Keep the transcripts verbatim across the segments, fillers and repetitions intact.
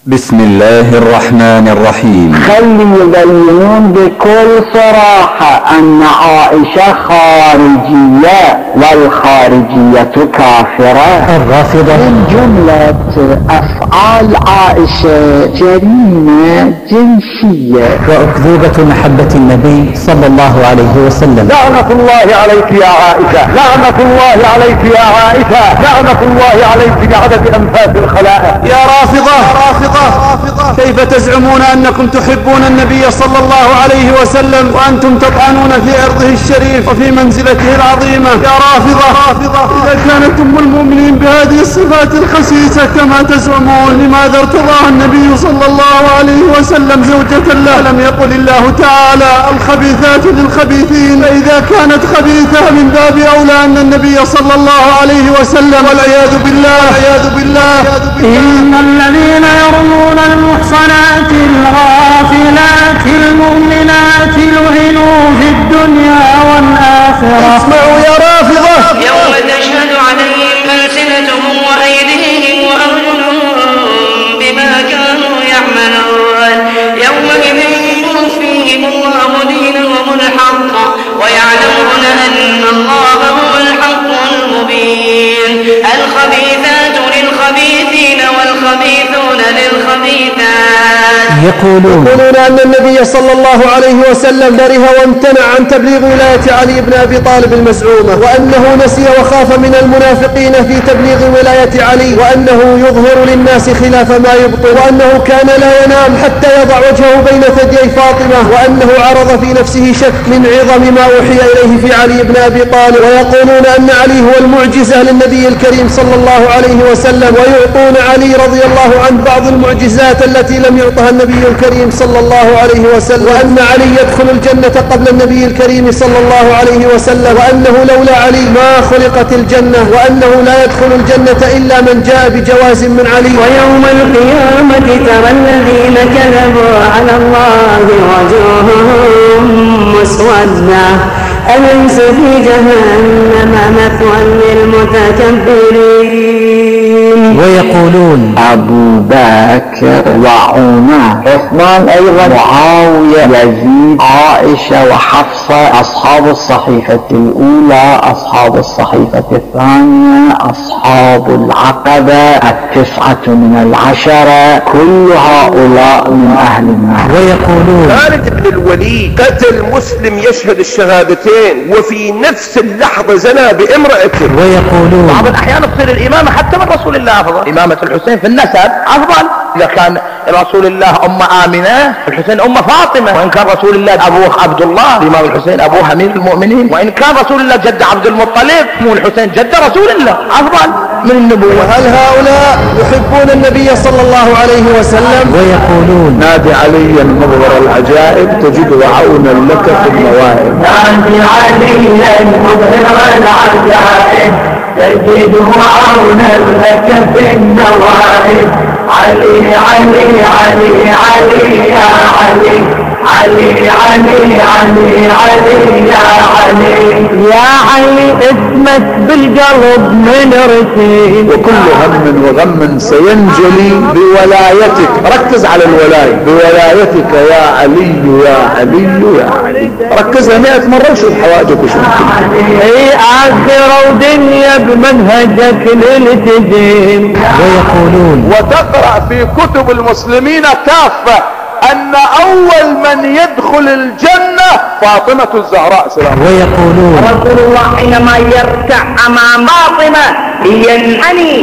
بسم الله الرحمن الرحيم. خلي يبينون بكل صراحة أن عائشة خارجية والخارجية كافرة. الرافضة من جملة أفعال عائشة جريمة جنسية وأكذوبة محبة النبي صلى الله عليه وسلم. لعنة الله عليك يا عائشة، لعنة الله عليك يا عائشة، لعنة الله عليك بعدد أنفاس الخلائق. يا رافضة، رافضة كيف تزعمون أنكم تحبون النبي صلى الله عليه وسلم وأنتم تطعنون في عرضه الشريف وفي منزلته العظيمة؟ يا رافضة، رافضة إذا كانت أم المؤمنين بهذه الصفات الخسيسة كما تزعمون، لماذا ارتضاها النبي صلى الله عليه وسلم زوجة له؟ لم يقل الله تعالى الخبيثات للخبيثين؟ فإذا كانت خبيثة من باب أولى أن النبي صلى الله عليه وسلم والعياذ بالله والعياذ بالله. إن الذين يرمون المحصنات الغافلات المؤمنات لعنوا في الدنيا والآخرة. اسمعوا يا رافضة، يوم تشهد عليهم ألسنتهم وأيديهم وأرجلهم بما كانوا يعملون يومئذ يوفيهم الله دينهم الحق ويعلمون أن الله هو الحق المبين. الخبيثات للخبيثين والخبيثون للخبيثات. يقولون أن النبي صلى الله عليه وسلم كره وامتنع عن تبليغ ولاية علي بن أبي طالب المزعومة، وأنه نسي وخاف من المنافقين في تبليغ ولاية علي، وأنه يظهر للناس خلاف ما يبطل، وأنه كان لا ينام حتى يضع وجهه بين ثديي فاطمة، وأنه عرض في نفسه شك من عظم ما أوحي إليه في علي بن أبي طالب. ويقولون أن علي هو المعجزة للنبي الكريم صلى الله عليه وسلم، ويعطون علي رضي الله عنه بعض المعجزات التي لم يعطها النبي الكريم صلى الله عليه وسلم، وأن علي يدخل الجنة قبل النبي الكريم صلى الله عليه وسلم، وأنه لولا علي ما خلقت الجنة، وأنه لا يدخل الجنة إلا من جاء بجواز من علي. ويوم القيامة ترى الذين كذبوا على الله وجوههم مسودة أليس في جهنم مثوى للمتكبرين. ويقولون أبو بكر وعمر عثمان أيضا معاوية يزيد عائشة وحفصة أصحاب الصحيفة الأولى أصحاب الصحيفة الثانية أصحاب العقبة التسعة من العشرة كل هؤلاء من أهل النار. ويقولون خالد بن الوليد قتل مسلم يشهد الشهادتين وفي نفس اللحظة زنى بامرأته. ويقولون بعض الأحيان تصير الإمامة حتى من رسول الله أفضل. إمامة الحسين في النسب أفضل. إذا كان رسول الله أم آمنة الحسين أم فاطمة، وإن كان رسول الله أبوه عبد الله الإمام الحسين أبوه أمير المؤمنين، وإن كان رسول الله جد عبد المطلب مو الحسين جد رسول الله أفضل من النبوة. هل هؤلاء يحبون النبي صلى الله عليه وسلم؟ ويقولون نادي عليا مظهر العجائب تجد عونا لك في المواهب. نادي عليا مظهر العجائب تجد عونا لك في النواهب. علي علي علي علي يا علي علي علي علي علي يا علي يا علي اسمك بالقلب من رسيل. وكل هم وغم سينجلي بولايتك. ركز على الولاية بولايتك يا علي يا علي يا علي. ركزها مئة مرة وشوف حواجك وشوف اي آخرة ودنيا بمنهجك للتدين. ويقولون وتقرأ في كتب المسلمين كافة أن أول من يدخل الجنة فاطمة الزهراء سلام. ويقولون رسول الله حينما يركع أمام فاطمة ينحني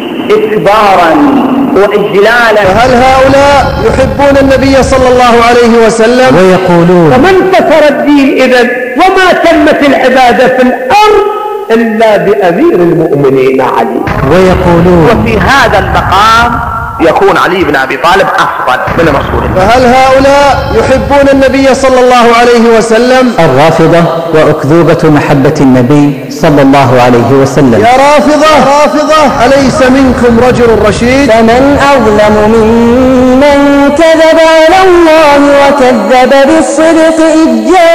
إكبارا وإجلالا. هل هؤلاء يحبون النبي صلى الله عليه وسلم؟ ويقولون فمن كسر الدين إذن وما تمت العبادة في الأرض إلا بأمير المؤمنين علي. ويقولون وفي هذا المقام يكون علي بن أبي طالب أفضل من رسول الله. فهل هؤلاء يحبون النبي صلى الله عليه وسلم؟ الرافضة وأكذوبة محبة النبي صلى الله عليه وسلم. يا رافضة، رافضة أليس منكم رجل رشيد؟ فمن أظلم ممن كذب على الله وكذب بالصدق إذ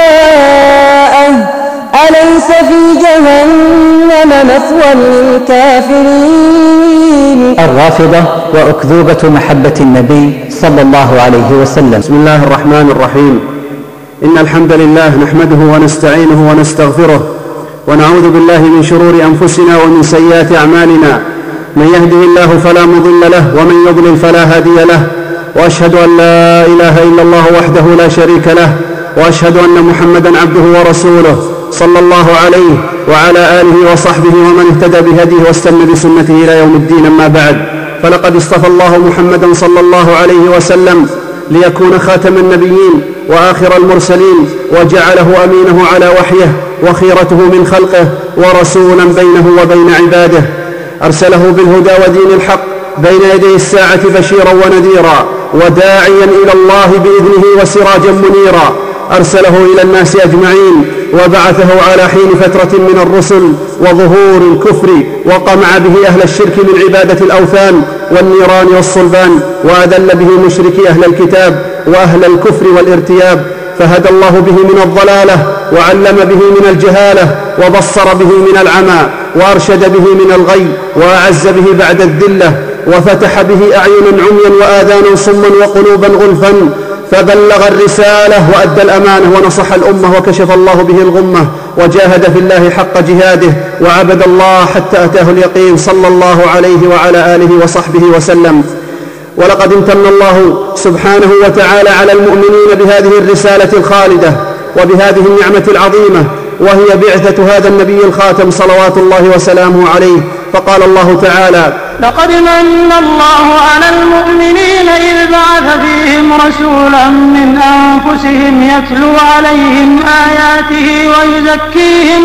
جاءه أليس في جهنم مثوى للكافرين. الخليل. الرافضة وأكذوبة محبة النبي صلى الله عليه وسلم. بسم الله الرحمن الرحيم. إن الحمد لله نحمده ونستعينه ونستغفره ونعوذ بالله من شرور أنفسنا ومن سيئات أعمالنا. من يهده الله فلا مضل له ومن يضلل فلا هادي له، وأشهد أن لا إله إلا الله وحده لا شريك له، وأشهد أن محمدا عبده ورسوله صلى الله عليه وعلى آله وصحبه ومن اهتدى بهديه واستنى بسنته إلى يوم الدين. أما بعد، فلقد اصطفى الله محمدا صلى الله عليه وسلم ليكون خاتم النبيين وآخر المرسلين، وجعله أمينه على وحيه وخيرته من خلقه ورسولا بينه وبين عباده. أرسله بالهدى ودين الحق بين يدي الساعة بشيرا ونذيرا وداعيا إلى الله بإذنه وسراجا منيرا. أرسله إلى الناس أجمعين وبعثه على حين فترة من الرسل وظهور الكفر، وقمع به أهل الشرك من عبادة الأوثان والنيران والصلبان، وأذل به مشركي أهل الكتاب وأهل الكفر والارتياب، فهدى الله به من الضلالة وعلم به من الجهالة وبصر به من العمى وأرشد به من الغي وأعز به بعد الذلة، وفتح به أعينا عميا وآذانا صما وقلوبا غلفا، فبلغ الرسالة وأدى الأمانة ونصح الأمة وكشف الله به الغمة، وجاهد في الله حق جهاده وعبد الله حتى أتاه اليقين صلى الله عليه وعلى آله وصحبه وسلم. ولقد امتن الله سبحانه وتعالى على المؤمنين بهذه الرسالة الخالدة وبهذه النعمة العظيمة، وهي بعثة هذا النبي الخاتم صلوات الله وسلامه عليه. فقال الله تعالى: لقد من الله على المؤمنين إذ بعث فيهم رسولا من أنفسهم يتلو عليهم آياته ويزكيهم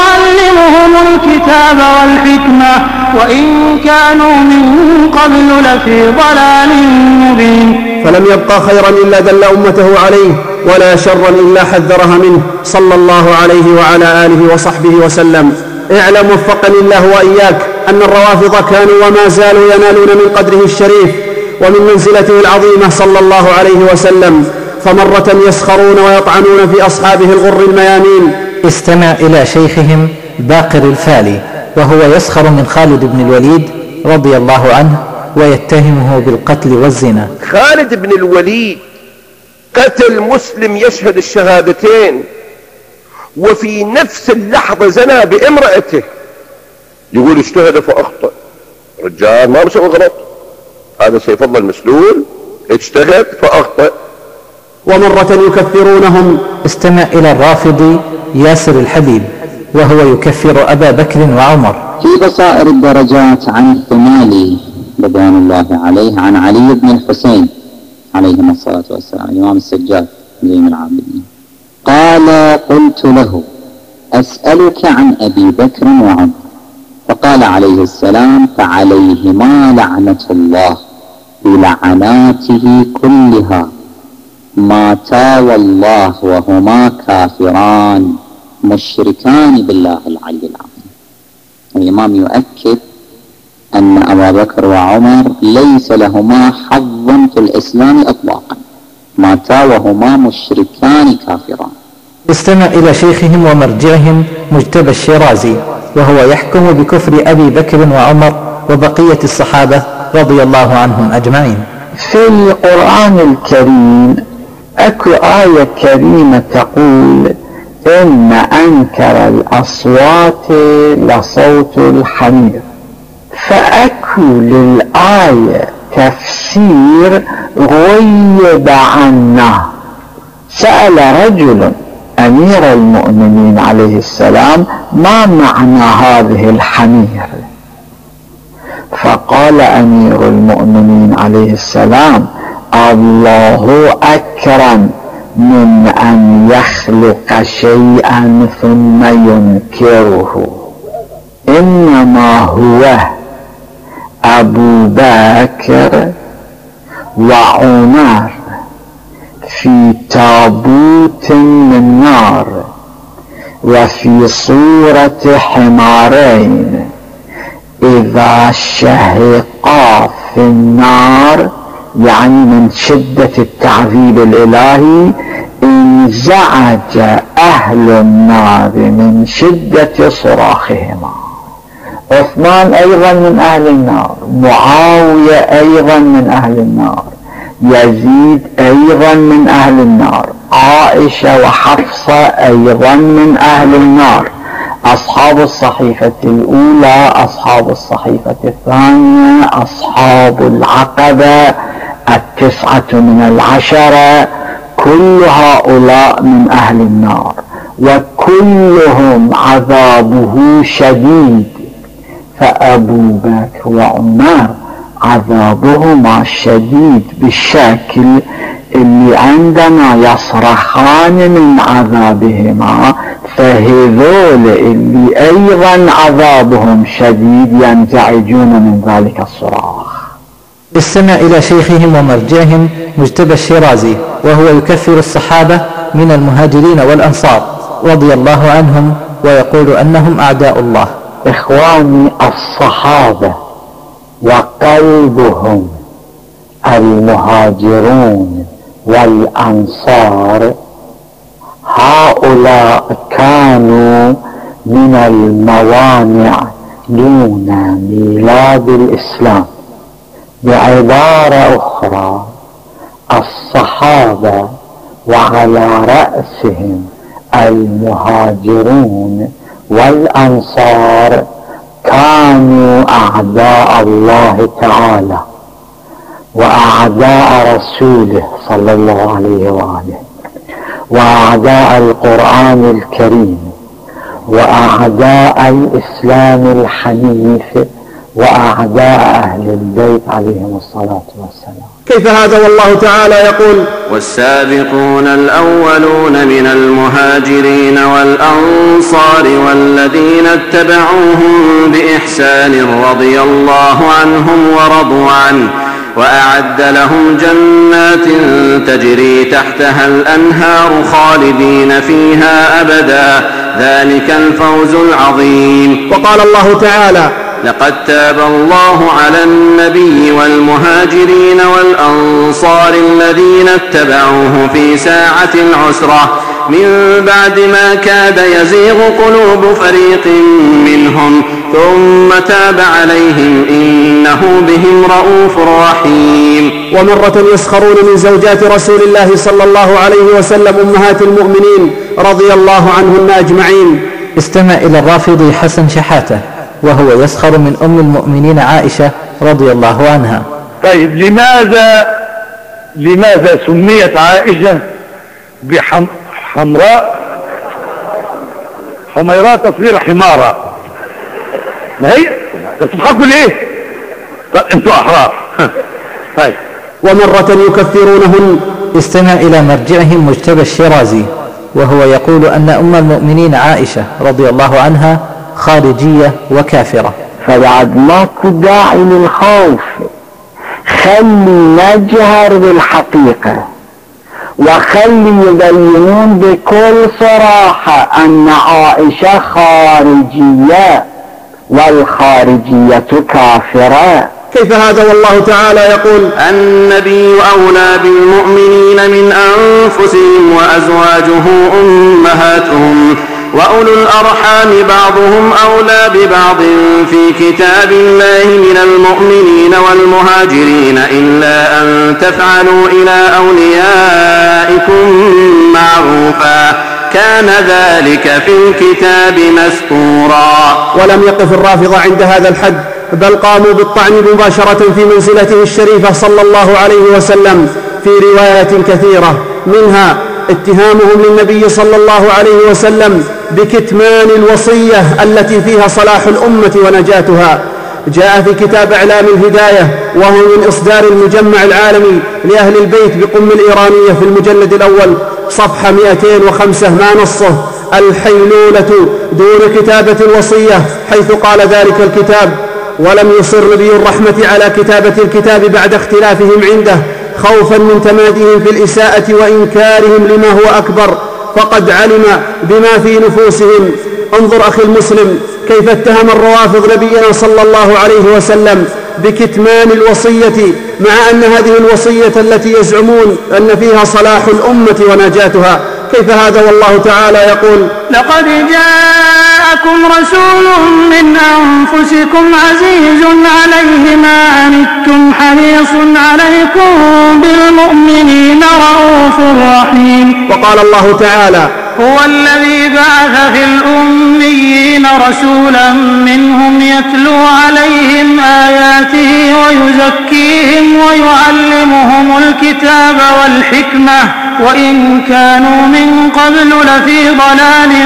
ويعلمهم الكتاب والحكمة وإن كانوا من قبل لفي ضلال مبين. فلم يبقى خيرا إلا دل أمته عليه، ولا شرا إلا حذرها منه صلى الله عليه وعلى آله وصحبه وسلم. اعلم وفقني الله وإياك أن الروافض كانوا وما زالوا ينالون من قدره الشريف ومن منزلته العظيمة صلى الله عليه وسلم، فمرة يسخرون ويطعنون في أصحابه الغر الميامين. استمع إلى شيخهم باقر الفالي وهو يسخر من خالد بن الوليد رضي الله عنه ويتهمه بالقتل والزنا. خالد بن الوليد قتل مسلم يشهد الشهادتين، وفي نفس اللحظة زنى بامرأته. يقول اجتهد فأخطأ. رجال ما مسوي غلط، هذا سيف الله المسلول، اجتهد فأخطأ. ومرة يكفرونهم. استمع إلى الرافضي ياسر الحبيب وهو يكفر أبا بكر وعمر. في بصائر الدرجات عن الثمالي رضوان الله عليه عن علي بن الحسين عليهما الصلاة والسلام الإمام السجاد زين العابدين قال: قلت له: أسألك عن أبي بكر وعمر. فقال عليه السلام: فعليهما لعنة الله بلعناته كلها ماتا والله وهما كافران مشركان بالله العلي العظيم. الإمام يؤكد أن أبا بكر وعمر ليس لهما حظ في الإسلام إطلاقا، ماتا وهما مشركان كافران. استمع إلى شيخهم ومرجعهم مجتبى الشيرازي وهو يحكم بكفر أبي بكر وعمر وبقية الصحابة رضي الله عنهم أجمعين. في القرآن الكريم أكو آية كريمة تقول: إن أنكر الأصوات لصوت الحمير. فأكو للآية تفسير غيب عنا. سأل رجل أمير المؤمنين عليه السلام: ما معنى هذه الحمير؟ فقال أمير المؤمنين عليه السلام: الله أكرم من أن يخلق شيئا ثم ينكره، إنما هو أبو بكر وعمر في تابوت من نار وفي صورة حمارين إذا شهقا في النار، يعني من شدة التعذيب الإلهي انزعج أهل النار من شدة صراخهما. عثمان أيضا من أهل النار، معاوية أيضا من أهل النار، يزيد أيضا من أهل النار، عائشة وحفصة أيضا من أهل النار، أصحاب الصحيفة الأولى، أصحاب الصحيفة الثانية، أصحاب العقبة التسعة من العشرة، كل هؤلاء من أهل النار، وكلهم عذابه شديد. فأبو بكر وعمر عذابهما شديد بالشكل اللي عندما يصرخان من عذابهما فهذول اللي أيضا عذابهم شديد ينزعجون من ذلك الصراخ. استمع إلى شيخهم ومرجعهم مجتبى الشيرازي وهو يكفر الصحابة من المهاجرين والأنصار رضي الله عنهم ويقول أنهم أعداء الله. إخواني، الصحابة وقلبهم المهاجرون والأنصار هؤلاء كانوا من الموانع دون ميلاد الإسلام. بعبارة أخرى، الصحابة وعلى رأسهم المهاجرون والأنصار كانوا أعداء الله تعالى وأعداء رسوله صلى الله عليه وآله، وأعداء القرآن الكريم، وأعداء الإسلام الحنيف، وأعداء أهل البيت عليهم الصلاة والسلام. كيف هذا والله تعالى يقول: والسابقون الأولون من المهاجرين والأنصار والذين اتبعوهم بإحسان رضي الله عنهم ورضوا عنه وأعد لهم جنات تجري تحتها الأنهار خالدين فيها أبدا ذلك الفوز العظيم. وقال الله تعالى: لقد تاب الله على النبي والمهاجرين والأنصار الذين اتبعوه في ساعة العسرة من بعد ما كاد يزيغ قلوب فريق منهم ثم تاب عليهم إنه بهم رؤوف رحيم. ومرة يسخرون من زوجات رسول الله صلى الله عليه وسلم أمهات المؤمنين رضي الله عنهن أجمعين. استمع إلى الرافضي حسن شحاتة وهو يسخر من أم المؤمنين عائشة رضي الله عنها. طيب، لماذا لماذا سميت عائشة بحمراء حميراء تصير حمارة؟ ما هي تضحكوا ليه؟ طيب انتوا أحرار. طيب. ومرة يكفرونهن. استمع إلى مرجعهم مجتبى الشيرازي وهو يقول أن أم المؤمنين عائشة رضي الله عنها خارجية وكافرة. فبعد ماكو داعي للخوف، خلي نجهر بالحقيقة وخلي يبينون بكل صراحة أن عائشة خارجية والخارجية كافرة. كيف هذا والله تعالى يقول: النبي أولى بالمؤمنين من أنفسهم وأزواجه أمهاتهم وأولو الأرحام بعضهم أولى ببعض في كتاب الله من المؤمنين والمهاجرين إلا أن تفعلوا إلى أوليائكم معروفا كان ذلك في الكتاب مسطورا. ولم يقف الرافضة عند هذا الحد، بل قاموا بالطعن مباشرة في منزلته الشريفة صلى الله عليه وسلم في روايات كثيرة، منها اتهامهم للنبي صلى الله عليه وسلم بكتمان الوصية التي فيها صلاح الأمة ونجاتها. جاء في كتاب إعلام الهداية وهو من إصدار المجمع العالمي لأهل البيت بقم الإيرانية في المجلد الأول صفحة مئتين وخمسة ما نصه: الحيلولة دون كتابة الوصية، حيث قال ذلك الكتاب: ولم يصر نبي الرحمة على كتابة الكتاب بعد اختلافهم عنده خوفا من تماديهم في الإساءة وإنكارهم لما هو أكبر، فقد علم بما في نفوسهم. انظر أخي المسلم كيف اتهم الروافض نبينا صلى الله عليه وسلم بكتمان الوصية، مع أن هذه الوصية التي يزعمون أن فيها صلاح الأمة ونجاتها كيف هذا والله تعالى يقول: لقد جاءكم رسول من أنفسكم عزيز عليه ما عنتم حريص عليكم بالمؤمنين رؤوف رحيم. وقال الله تعالى: هو الذي بعث في الأميين رسولا منهم يتلو عليهم آياته ويزكيهم ويعلمهم الكتاب والحكمة وإن كانوا من قبل لفي ضلال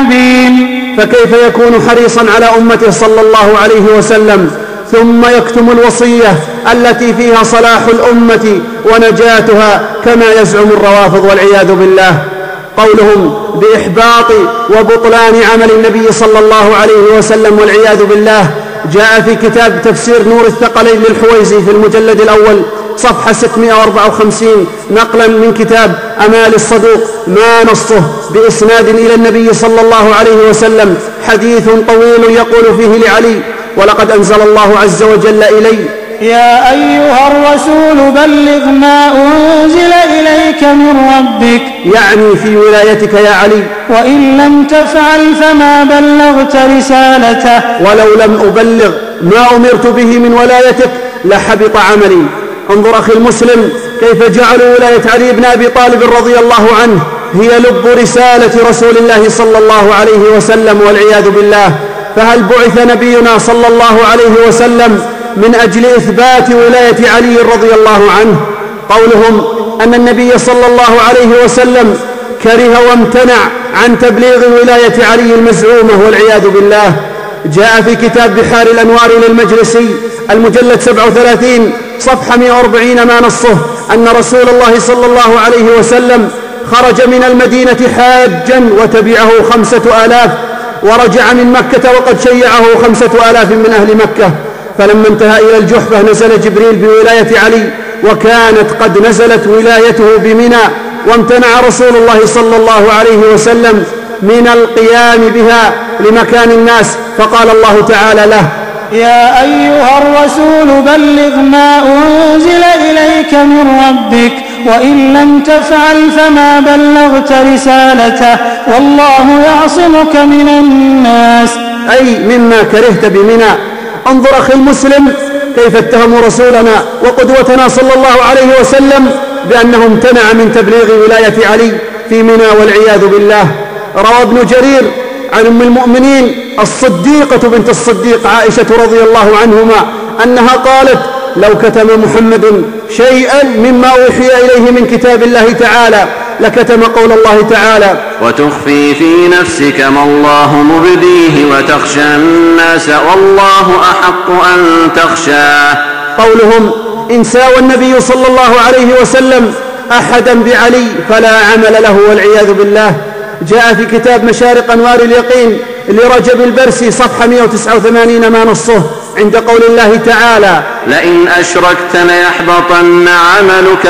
مبين. فكيف يكون حريصا على أمته صلى الله عليه وسلم ثم يكتم الوصية التي فيها صلاح الأمة ونجاتها كما يزعم الروافض والعياذ بالله؟ قولهم بإحباط وبطلان عمل النبي صلى الله عليه وسلم والعياذ بالله جاء في كتاب تفسير نور الثقلين للحويزي في المجلد الأول صفحة ستمائة وأربعة وخمسين نقلا من كتاب أمال الصدوق ما نصه بإسناد إلى النبي صلى الله عليه وسلم حديث طويل يقول فيه لعلي: ولقد أنزل الله عز وجل إلي يا أيها الرسول بلغ ما أنزل إليك من ربك، يعني في ولايتك يا علي، وإن لم تفعل فما بلغت رسالته، ولو لم أبلغ ما أمرت به من ولايتك لحبط عملي. انظر أخي المسلم كيف جعلوا ولاية علي بن أبي طالب رضي الله عنه هي لب رسالة رسول الله صلى الله عليه وسلم والعياذ بالله. فهل بعث نبينا صلى الله عليه وسلم من أجل إثبات ولاية علي رضي الله عنه؟ قولهم أن النبي صلى الله عليه وسلم كره وامتنع عن تبليغ ولاية علي المزعومة والعياذ بالله جاء في كتاب بحار الأنوار للمجلسي المجلد سبعة وثلاثين صفحة مئة وأربعين ما نصه أن رسول الله صلى الله عليه وسلم خرج من المدينة حاجا وتبعه خمسة آلاف، ورجع من مكة وقد شيعه خمسة آلاف من أهل مكة. فلما انتهى إلى الجحفة نزل جبريل بولاية علي، وكانت قد نزلت ولايته بمنى، وامتنع رسول الله صلى الله عليه وسلم من القيام بها لمكان الناس، فقال الله تعالى له: يا أيها الرسول بلغ ما أنزل إليك من ربك وإن لم تفعل فما بلغت رسالته والله يعصمك من الناس، أي مما كرهت بمنى. انظر أخي المسلم كيف اتهموا رسولنا وقدوتنا صلى الله عليه وسلم بأنه امتنع من تبليغ ولاية علي في منى والعياذ بالله. روى ابن جرير عن أم المؤمنين الصديقة بنت الصديق عائشة رضي الله عنهما أنها قالت: لو كتم محمد شيئا مما أوحي إليه من كتاب الله تعالى لكتم قول الله تعالى: وتخفي في نفسك ما الله مبديه وتخشى الناس والله أحق أن تخشاه. قولهم إن ساوى النبي صلى الله عليه وسلم أحدا بعلي فلا عمل له والعياذ بالله. جاء في كتاب مشارق أنوار اليقين لرجب البرسي صفحة مئة وتسعة وثمانين ما نصه عند قول الله تعالى: لئن أشركت ليحبطن عملك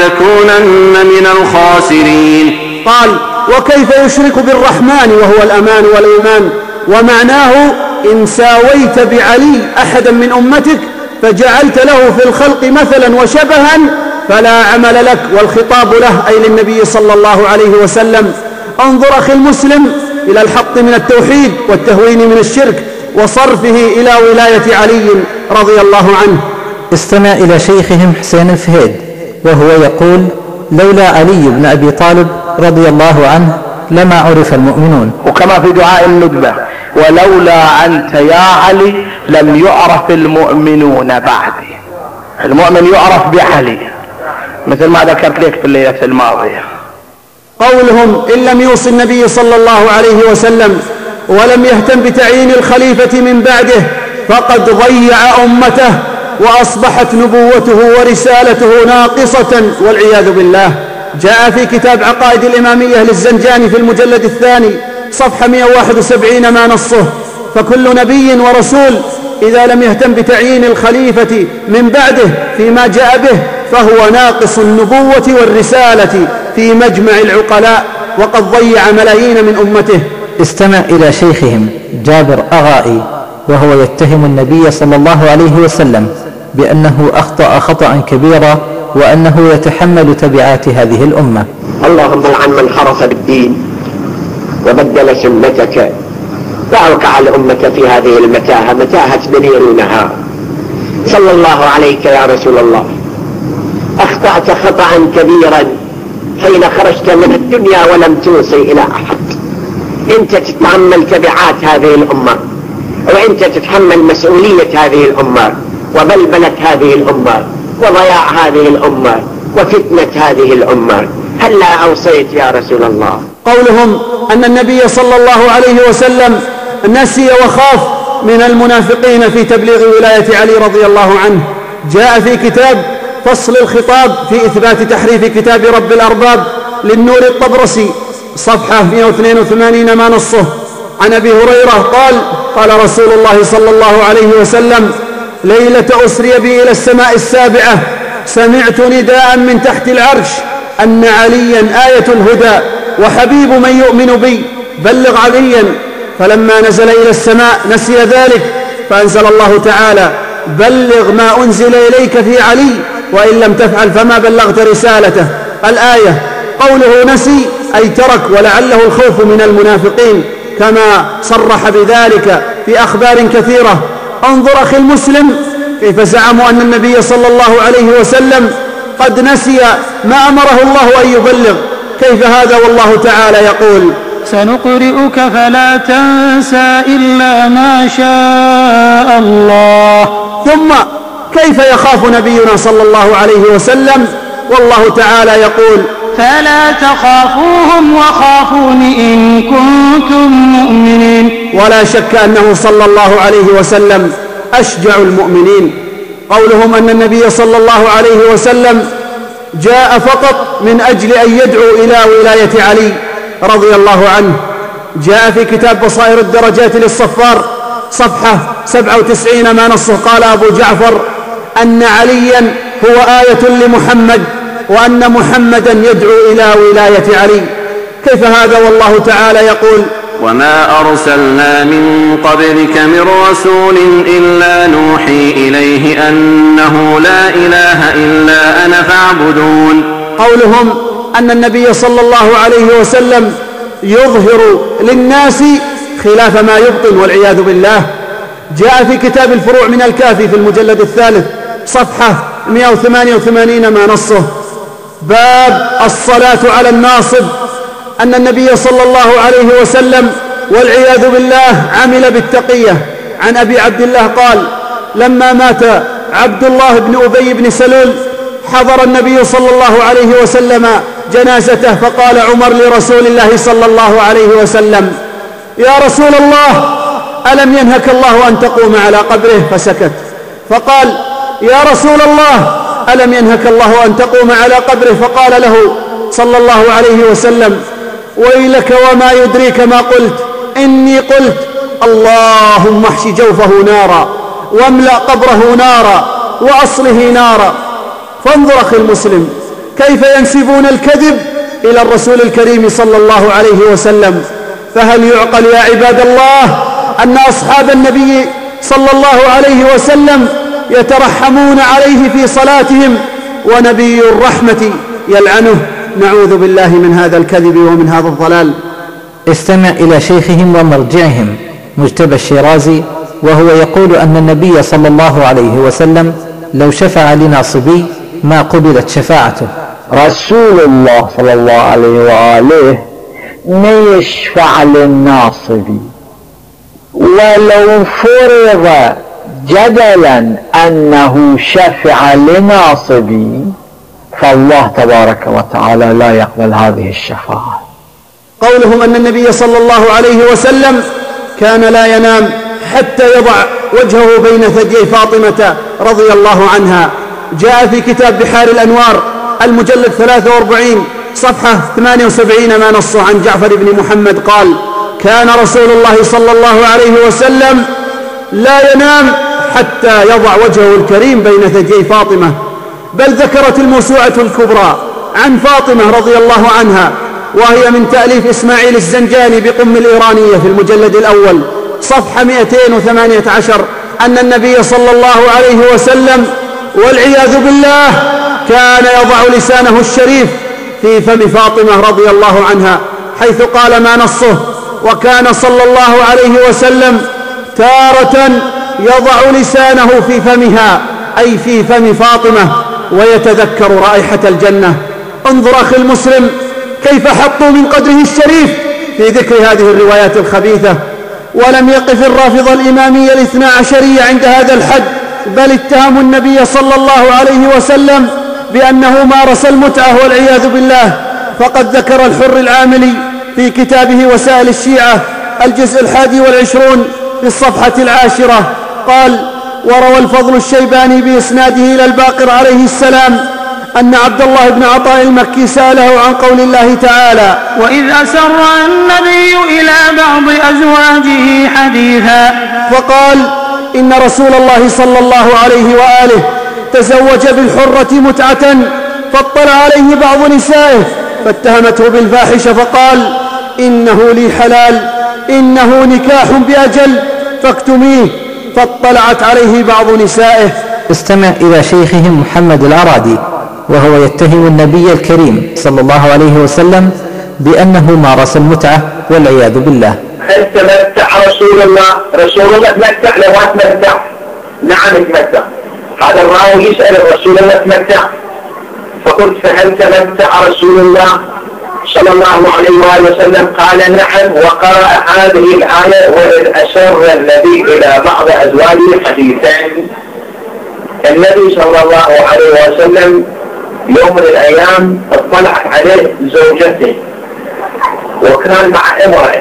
ولتكونن من الخاسرين. قال: وكيف يشرك بالرحمن وهو الأمان والإيمان؟ ومعناه إن ساويت بعلي أحدا من أمتك فجعلت له في الخلق مثلا وشبها فلا عمل لك، والخطاب له أي للنبي صلى الله عليه وسلم. انظر أخي المسلم إلى الحق من التوحيد والتهوين من الشرك وصرفه إلى ولاية علي رضي الله عنه. استمع إلى شيخهم حسين الفهيد وهو يقول: لولا علي بن أبي طالب رضي الله عنه لما عرف المؤمنون. وكما في دعاء الندبة: ولولا أنت يا علي لم يعرف المؤمنون بعدي. المؤمن يعرف بعلي مثل ما ذكرت لك في الليلة الماضية. قولهم إن لم يوصي النبي صلى الله عليه وسلم ولم يهتم بتعيين الخليفة من بعده فقد ضيع أمته وأصبحت نبوته ورسالته ناقصة والعياذ بالله. جاء في كتاب عقائد الإمامية للزنجاني في المجلد الثاني صفحة مئة وواحد وسبعين ما نصه: فكل نبي ورسول إذا لم يهتم بتعيين الخليفة من بعده فيما جاء به فهو ناقص النبوة والرسالة في مجمع العقلاء وقد ضيع ملايين من أمته. استمع إلى شيخهم جابر أغائي وهو يتهم النبي صلى الله عليه وسلم بأنه أخطأ خطأ كبيرا وأنه يتحمل تبعات هذه الأمة. اللهم لعن من حرف بالدين وبدل سنتك وأوقع الأمة في هذه المتاهة، متاهة ليل ونهار. صلى الله عليك يا رسول الله، أخطأت خطأ كبيرا حين خرجت من الدنيا ولم توصي إلى أحد. أنت تتحمل تبعات هذه الأمة، وأنت تتحمل مسؤولية هذه الأمة وبلبلة هذه الأمة وضياع هذه الأمة وفتنة هذه الأمة. هل لا أوصيت يا رسول الله؟ قولهم أن النبي صلى الله عليه وسلم نسي وخاف من المنافقين في تبليغ ولاية علي رضي الله عنه جاء في كتاب فصل الخطاب في إثبات تحريف كتاب رب الأرباب للنور الطبرسي صفحة مئة واثنين وثمانين ما نصه عن أبي هريرة قال قال رسول الله صلى الله عليه وسلم: ليلة أسري بي إلى السماء السابعة سمعت نداء من تحت العرش أن عليا آية الهدى وحبيب من يؤمن بي، بلغ عليا. فلما نزل إلى السماء نسي ذلك، فأنزل الله تعالى: بلغ ما أنزل إليك في علي وإن لم تفعل فما بلغت رسالته. الآية. قوله نسي أي ترك، ولعله الخوف من المنافقين كما صرح بذلك في أخبار كثيرة. انظر أخي المسلم كيف زعموا أن النبي صلى الله عليه وسلم قد نسي ما أمره الله أن يبلغ. كيف هذا والله تعالى يقول: سنقرئك فلا تنسى إلا ما شاء الله. ثم كيف يخاف نبينا صلى الله عليه وسلم والله تعالى يقول: فلا تخافوهم وخافون إن كنتم مؤمنين. ولا شك أنه صلى الله عليه وسلم أشجع المؤمنين. قولهم أن النبي صلى الله عليه وسلم جاء فقط من أجل أن يدعو إلى ولاية علي رضي الله عنه جاء في كتاب بصائر الدرجات للصفار صفحة سبعة وتسعين ما نصه قال أبو جعفر أن عليا هو آية لمحمد وأن محمدا يدعو إلى ولاية علي. كيف هذا والله تعالى يقول: وما أرسلنا من قبلك من رسول إلا نوحي إليه أنه لا إله إلا أنا فاعبدون. قولهم أن النبي صلى الله عليه وسلم يظهر للناس خلاف ما يبطن والعياذ بالله. جاء في كتاب الفروع من الكافي في المجلد الثالث صفحة مئة وثمانية وثمانين ما نصه باب الصلاة على الناصب أن النبي صلى الله عليه وسلم والعياذ بالله عمل بالتقية. عن أبي عبد الله قال: لما مات عبد الله بن أبي بن سلول حضر النبي صلى الله عليه وسلم جنازته، فقال عمر لرسول الله صلى الله عليه وسلم: يا رسول الله ألم ينهك الله أن تقوم على قبره؟ فسكت. فقال: يا رسول الله ألم ينهك الله أن تقوم على قبره؟ فقال له صلى الله عليه وسلم: ويلك وما يدريك ما قلت، إني قلت اللهم احش جوفه نارا واملأ قبره نارا وأصله نارا. فانظر أخي المسلم كيف ينسبون الكذب إلى الرسول الكريم صلى الله عليه وسلم. فهل يعقل يا عباد الله أن أصحاب النبي صلى الله عليه وسلم يترحمون عليه في صلاتهم ونبي الرحمة يلعنه؟ نعوذ بالله من هذا الكذب ومن هذا الضلال. استمع إلى شيخهم ومرجعهم مجتبى الشيرازي وهو يقول أن النبي صلى الله عليه وسلم لو شفع لناصبي ما قبلت شفاعته. رسول الله صلى الله عليه وآله ما يشفع للناصبي، ولو فرض جدلا أنه شفع لناصبي فالله تبارك وتعالى لا يقبل هذه الشفاعة. قولهم أن النبي صلى الله عليه وسلم كان لا ينام حتى يضع وجهه بين ثديي فاطمة رضي الله عنها جاء في كتاب بحار الأنوار المجلد ثلاثة وأربعين صفحة ثمانية وسبعين ما نصه عن جعفر بن محمد قال: كان رسول الله صلى الله عليه وسلم لا ينام حتى يضع وجهه الكريم بين ثديي فاطمة. بل ذكرت الموسوعة الكبرى عن فاطمة رضي الله عنها وهي من تأليف إسماعيل الزنجاني بقم الإيرانية في المجلد الأول صفحة مئتين وثمانية عشر أن النبي صلى الله عليه وسلم والعياذ بالله كان يضع لسانه الشريف في فم فاطمة رضي الله عنها، حيث قال ما نصه: وكان صلى الله عليه وسلم تارة يضع لسانه في فمها، أي في فم فاطمة، ويتذكر رائحة الجنة. انظر أخي المسلم كيف حطوا من قدره الشريف في ذكر هذه الروايات الخبيثة. ولم يقف الرافضة الإمامية الاثنا عشرية عند هذا الحد، بل اتهموا النبي صلى الله عليه وسلم بأنه مارس المتعة والعياذ بالله. فقد ذكر الحر العاملي في كتابه وسائل الشيعة الجزء الحادي والعشرون في الصفحة العاشرة قال: وروى الفضل الشيباني بإسناده إلى الباقر عليه السلام أن عبد الله بن عطاء المكي سأله عن قول الله تعالى: وإذ أسر النبي إلى بعض أزواجه حديثا، فقال: إن رسول الله صلى الله عليه وآله تزوج بالحرة متعة، فاطلع عليه بعض نسائه فاتهمته بالفاحشة، فقال: إنه لي حلال، إنه نكاح بأجل فاكتميه، فاطلعت عليه بعض نسائه. استمع إلى شيخهم محمد العرادي وهو يتهم النبي الكريم صلى الله عليه وسلم بأنه مارس المتعة والعياذ بالله. هل تمتع رسول الله؟ رسول الله تمتع لو ما تمتع؟ نعم تمتع. هذا الراوي يسأل الرسول الله تمتع، فقلت: فهل تمتع رسول الله صلى الله عليه وآله وسلم؟ قال: نعم. وقرأ هذه الآية: وإذ أسر النبي إلى بعض أزواجه حديثين. النبي صلى الله عليه وسلم يوم من الأيام اطلعت عليه زوجته وكان مع امرأة،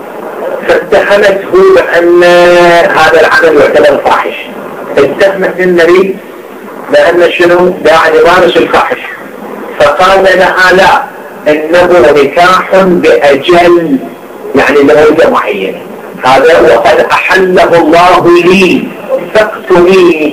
فاتهمته بأن هذا العمل يعتبر فاحش. اتهمت النبي بأن شنو؟ قاعد يمارس الفاحش، فقال لها: لا، إنه نكاح بأجل، يعني لمدة معينة، هذا وقد أحله الله لي فاقتليه.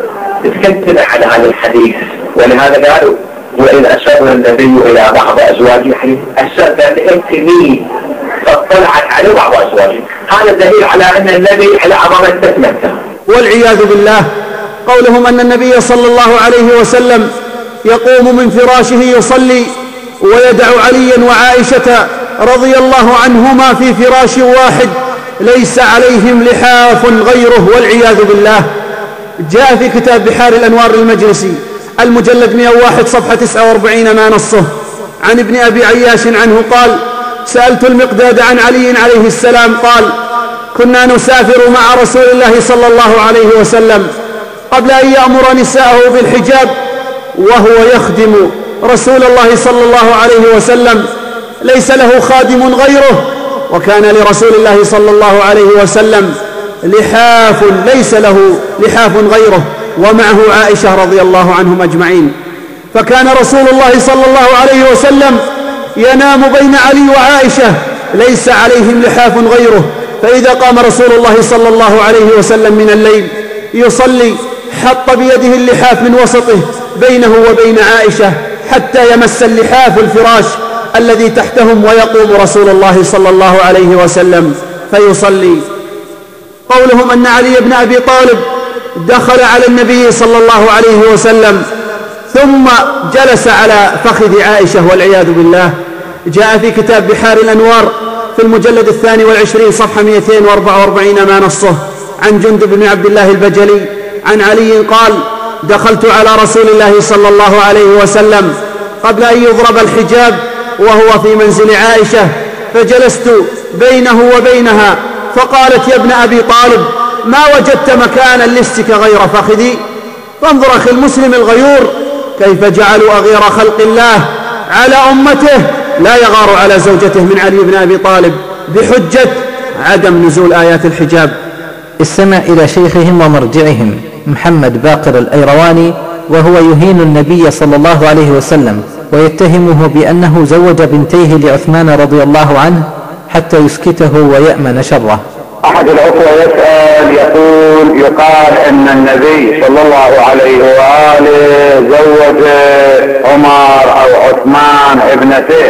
تكتب على هذا الحديث، ولهذا قالوا: وإذ أسر النبي إلى بعض أزواجه حديث، أسر اقتليه فاطلعت عليه بعض أزواجه. هذا دليل على أن النبي على عظمة تتمتع. والعياذ بالله قولهم أن النبي صلى الله عليه وسلم يقوم من فراشه يصلي ويدع عليا وعائشة رضي الله عنهما في فراش واحد ليس عليهم لحاف غيره، والعياذ بالله. جاء في كتاب بحار الأنوار للمجلسي المجلد مئة وواحد صفحة تسعة وأربعين ما نصه عن ابن أبي عياش عنه قال: سألت المقداد عن علي عليه السلام قال: كنا نسافر مع رسول الله صلى الله عليه وسلم قبل أن يأمر نساءه بالحجاب، وهو يخدم رسول الله صلى الله عليه وسلم، ليس له خادم غيره، وكان لرسول الله صلى الله عليه وسلم لحاف ليس له لحاف غيره، ومعه عائشة رضي الله عنهم أجمعين. فكان رسول الله صلى الله عليه وسلم ينام بين علي وعائشة ليس عليهم لحاف غيره، فإذا قام رسول الله صلى الله عليه وسلم من الليل يصلي حط بيده اللحاف من وسطه بينه وبين عائشة حتى يمس اللحاف الفراش الذي تحتهم، ويقوم رسول الله صلى الله عليه وسلم فيصلي. قولهم أن علي بن أبي طالب دخل على النبي صلى الله عليه وسلم ثم جلس على فخذ عائشة والعياذ بالله، جاء في كتاب بحار الأنوار في المجلد الثاني والعشرين صفحة مئتين وأربعة وأربعين ما نصه عن جندب بن عبد الله البجلي عن علي قال: دخلت على رسول الله صلى الله عليه وسلم قبل أن يضرب الحجاب وهو في منزل عائشة، فجلست بينه وبينها، فقالت: يا ابن أبي طالب، ما وجدت مكانا لستك غير فخذي؟ فانظر أخي المسلم الغيور كيف جعلوا أغير خلق الله على أمته لا يغار على زوجته من علي بن أبي طالب بحجة عدم نزول آيات الحجاب. استمع إلى شيخهم ومرجعهم محمد باقر الأيرواني وهو يهين النبي صلى الله عليه وسلم ويتهمه بأنه زوج بنتيه لعثمان رضي الله عنه حتى يسكته ويأمن شره. أحد الأخوة يسأل يقول: يقال أن النبي صلى الله عليه وآله زوج عمر أو عثمان ابنته،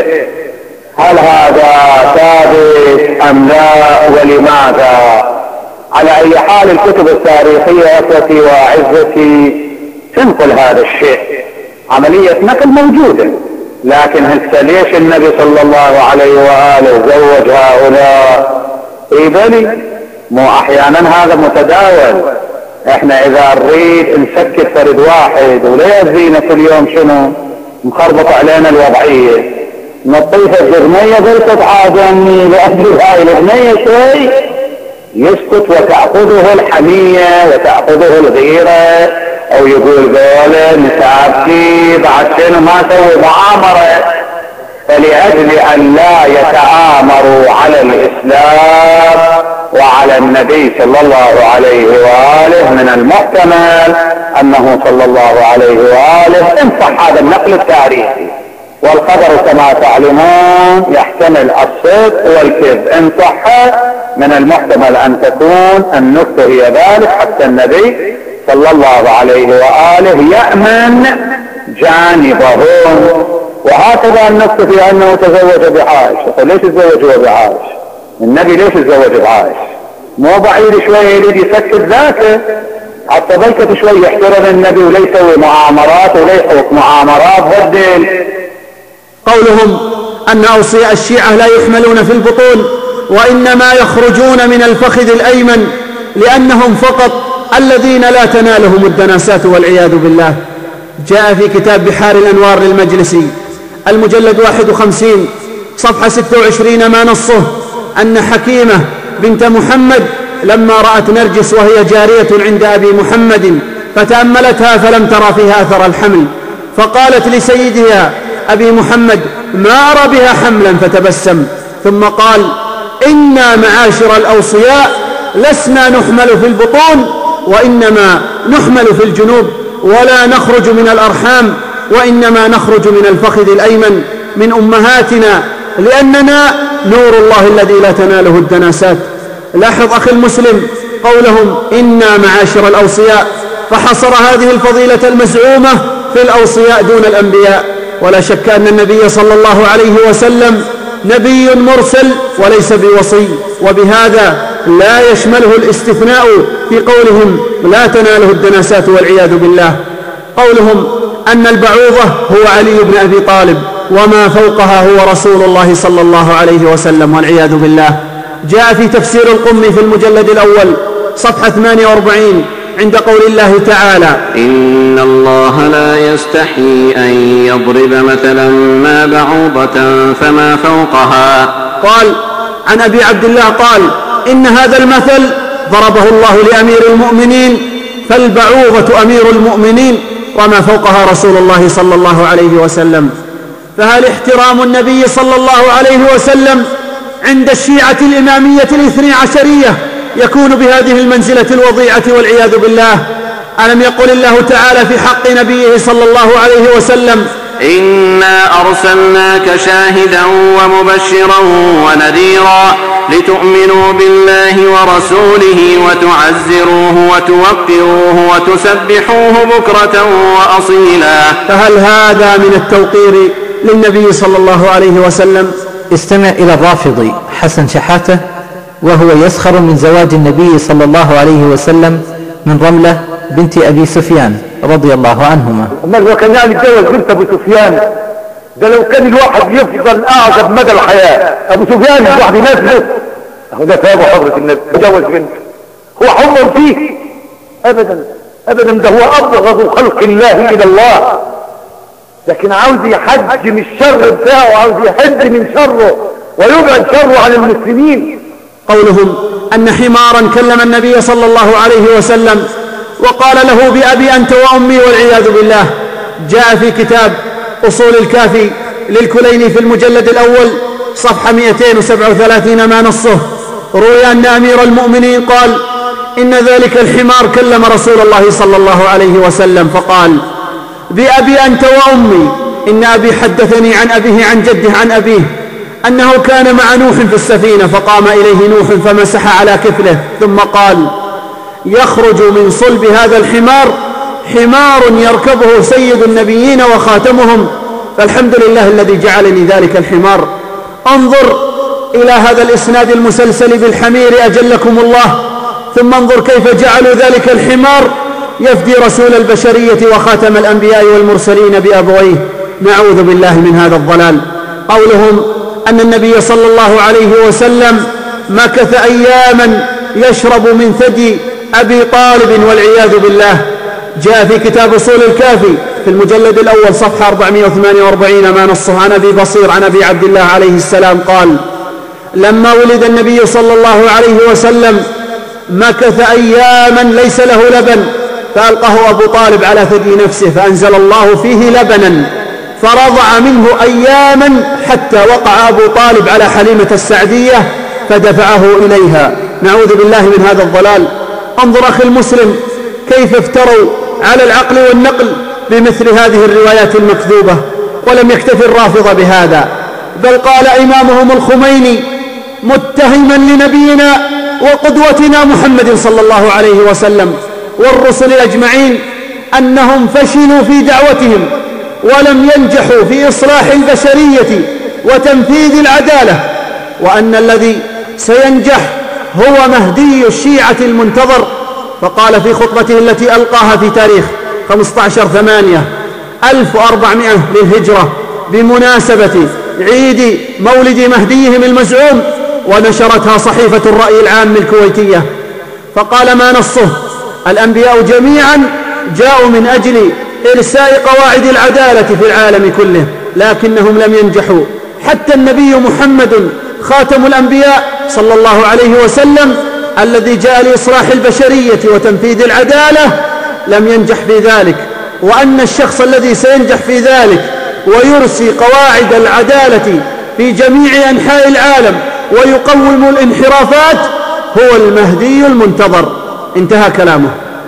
هل هذا ثابت أم لا، ولماذا؟ على أي حال الكتب التاريخية أخوتي وأعزتي تنقل هذا الشيء، عملية نقل موجودة لكن هسه ليش النبي صلى الله عليه وآله زوج هؤلاء؟ اي بلي، مو احيانا هذا متداول. احنا اذا نريد نسكت فرد واحد ولا يزينا كل يوم شنو مخربط علينا الوضعية، نطيف الجرمية قلت عاجمني لأجل هاي الغنية شيء، يسكت وتأخذه الحمية وتأخذه الغيرة، او يقول ذولا مسابكي بعد شنو ما سوي مؤامرة. فلأجل أن لا يتآمروا على الإسلام وعلى النبي صلى الله عليه وآله، من المحتمل أنه صلى الله عليه وآله إن صح هذا النقل التاريخي، والخبر كما تعلمون يحتمل الصدق والكذب، إن صح من المحتمل أن تكون النكتة هي ذلك حتى النبي صلى الله عليه وآله يأمن جانبهم. وهكذا النكتة في أنه تزوج بعائشة. ليش تزوج هو بعائشة؟ النبي ليش تزوج بعائشة؟ مو بعيد شوية يريد يسكت ذاته، حتى بلكت شوي يحترم النبي ولا يسوي مؤامرات ولا يحوك مؤامرات بدل. قولهم أن أوصياء الشيعة لا يحملون في البطون وإنما يخرجون من الفخذ الأيمن لأنهم فقط الذين لا تنالهم الدناسات والعياذ بالله. جاء في كتاب بحار الأنوار للمجلسي المجلد واحد وخمسين صفحة ستة وعشرين ما نصه أن حكيمة بنت محمد لما رأت نرجس وهي جارية عند أبي محمد فتأملتها فلم ترى فيها أثر الحمل، فقالت لسيدها أبي محمد ما أرى بها حملا، فتبسم ثم قال إنا معاشر الأوصياء لسنا نحمل في البطون وإنما نحمل في الجنوب، ولا نخرج من الأرحام وإنما نخرج من الفخذ الأيمن من أمهاتنا، لأننا نور الله الذي لا تناله الدناسات. لاحظ أخي المسلم قولهم إنا معاشر الأوصياء، فحصر هذه الفضيلة المزعومة في الأوصياء دون الأنبياء. ولا شك أن النبي صلى الله عليه وسلم نبي مرسل وليس بوصي، وبهذا لا يشمله الاستثناء في قولهم لا تناله الدناسات والعياذ بالله. قولهم أن البعوضة هو علي بن أبي طالب وما فوقها هو رسول الله صلى الله عليه وسلم والعياذ بالله. جاء في تفسير القمي في المجلد الأول صفحة ثمانية وأربعين عند قول الله تعالى إن الله لا يستحيي أن يضرب مثلا ما بعوضة فما فوقها. قال عن أبي عبد الله قال إن هذا المثل ضربه الله لأمير المؤمنين، فالبعوضة أمير المؤمنين وما فوقها رسول الله صلى الله عليه وسلم. فهل احترام النبي صلى الله عليه وسلم عند الشيعة الإمامية الاثني عشرية يكون بهذه المنزلة الوضيعة والعياذ بالله؟ ألم يقل الله تعالى في حق نبيه صلى الله عليه وسلم إنا أرسلناك شاهدا ومبشرا ونذيرا لتؤمنوا بالله ورسوله وتعزروه وتوقروه وتسبحوه بكرة وأصيلا. فهل هذا من التوقير للنبي صلى الله عليه وسلم؟ استمع إلى الرافضي حسن شحاتة وهو يسخر من زواج النبي صلى الله عليه وسلم من رملة بنت أبي سفيان رضي الله عنهما. أمال هو كان يعني يتجوز بنت أبو سفيان؟ ده لو كان الواحد يفضل أعجب مدى الحياة أبو سفيان الواحد يناسبه، أهو ده فاهم حضرة النبي يتجوز بنت، هو حر فيه؟ أبدا أبدا، ده هو أبغض خلق الله إلى الله، لكن عاوز يحجم الشر بتاعه وعاوز يحد من شره ويبعد شره عن المسلمين. قولهم أن حمارا كلم النبي صلى الله عليه وسلم وقال له بأبي أنت وأمي والعياذ بالله. جاء في كتاب أصول الكافي للكليني في المجلد الأول صفحة مئتين وسبعة وثلاثين ما نصه روي أن أمير المؤمنين قال إن ذلك الحمار كلم رسول الله صلى الله عليه وسلم فقال بأبي أنت وأمي إن أبي حدثني عن أبيه عن جده عن أبيه أنه كان مع نوح في السفينة فقام إليه نوح فمسح على كفله ثم قال يخرج من صلب هذا الحمار حمار يركبه سيد النبيين وخاتمهم، فالحمد لله الذي جعلني ذلك الحمار. انظر إلى هذا الإسناد المسلسل بالحمير أجلكم الله، ثم انظر كيف جعلوا ذلك الحمار يفدي رسول البشرية وخاتم الأنبياء والمرسلين بأبويه نعوذ بالله من هذا الضلال. قولهم أن النبي صلى الله عليه وسلم مكث أياما يشرب من ثدي أبي طالب والعياذ بالله، جاء في كتاب أصول الكافي في المجلد الأول صفحة أربعمائة وثمانية وأربعين ما نصه عن أبي بصير عن أبي عبد الله عليه السلام قال: لما ولد النبي صلى الله عليه وسلم مكث أياما ليس له لبن، فألقاه أبو طالب على ثدي نفسه فأنزل الله فيه لبنا فرضع منه أياما حتى وقع أبو طالب على حليمة السعدية فدفعه إليها. نعوذ بالله من هذا الضلال. انظر أخي المسلم كيف افتروا على العقل والنقل بمثل هذه الروايات المكذوبة. ولم يكتفي الرافضة بهذا، بل قال إمامهم الخميني متهما لنبينا وقدوتنا محمد صلى الله عليه وسلم والرسل أجمعين أنهم فشلوا في دعوتهم ولم ينجحوا في إصلاح البشرية وتنفيذ العدالة، وأن الذي سينجح هو مهدي الشيعة المنتظر. فقال في خطبته التي ألقاها في تاريخ خمسة عشر ثمانية ألف وأربعمائة للهجرة بمناسبة عيد مولد مهديهم المزعوم، ونشرتها صحيفة الرأي العام الكويتية، فقال ما نصه: الأنبياء جميعا جاءوا من أجل إرساء قواعد العدالة في العالم كله، لكنهم لم ينجحوا. حتى النبي محمد خاتم الأنبياء صلى الله عليه وسلم الذي جاء لإصلاح البشرية وتنفيذ العدالة لم ينجح في ذلك، وأن الشخص الذي سينجح في ذلك ويرسي قواعد العدالة في جميع أنحاء العالم ويقوم الانحرافات هو المهدي المنتظر. انتهى كلامه.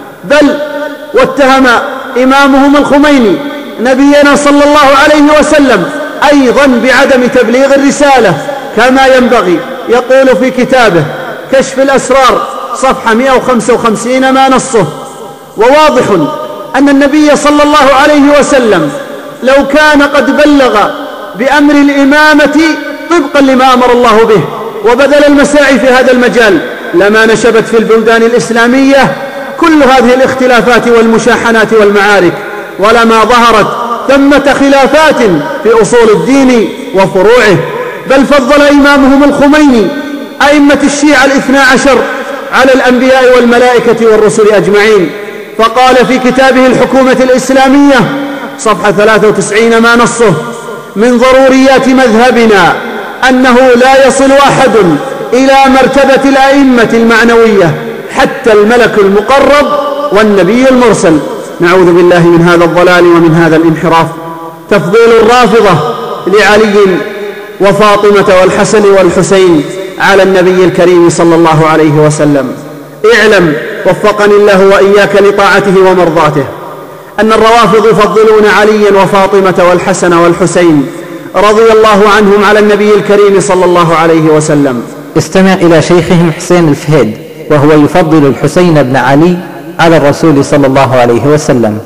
بل واتهم إمامهم الخميني نبينا صلى الله عليه وسلم أيضا بعدم تبليغ الرسالة كما ينبغي. يقول في كتابه كشف الأسرار صفحة مئة وخمسة وخمسين ما نصه: وواضح أن النبي صلى الله عليه وسلم لو كان قد بلغ بأمر الإمامة طبقا لما أمر الله به وبذل المساعي في هذا المجال لما نشبت في البلدان الإسلامية كل هذه الاختلافات والمشاحنات والمعارك، ولما ظهرت ثمة خلافات في أصول الدين وفروعه. بل فضل إمامهم الخميني أئمة الشيعة الاثنى عشر على الأنبياء والملائكة والرسل أجمعين، فقال في كتابه الحكومة الإسلامية صفحة ثلاثة وتسعين ما نصه: من ضروريات مذهبنا أنه لا يصل أحد إلى مرتبة الأئمة المعنوية حتى الملك المقرب والنبي المرسل. نعوذ بالله من هذا الضلال ومن هذا الانحراف. تفضيل الرافضة لعلي وفاطمة والحسن والحسين على النبي الكريم صلى الله عليه وسلم. اعلم وفقني الله وإياك لطاعته ومرضاته أن الروافض يفضلون عليا وفاطمة والحسن والحسين رضي الله عنهم على النبي الكريم صلى الله عليه وسلم. استمع إلى شيخهم حسين الفهيد وهو يفضل الحسين بن علي على الرسول صلى الله عليه وسلم.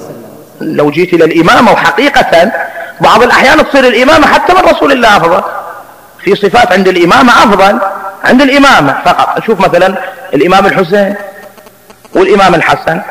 لو جيت إلى الإمامة وحقيقة بعض الأحيان تصير الإمامة حتى من رسول الله أفضل، في صفات عند الإمامة أفضل عند الإمامة فقط. شوف مثلا الإمام الحسين والإمام الحسن،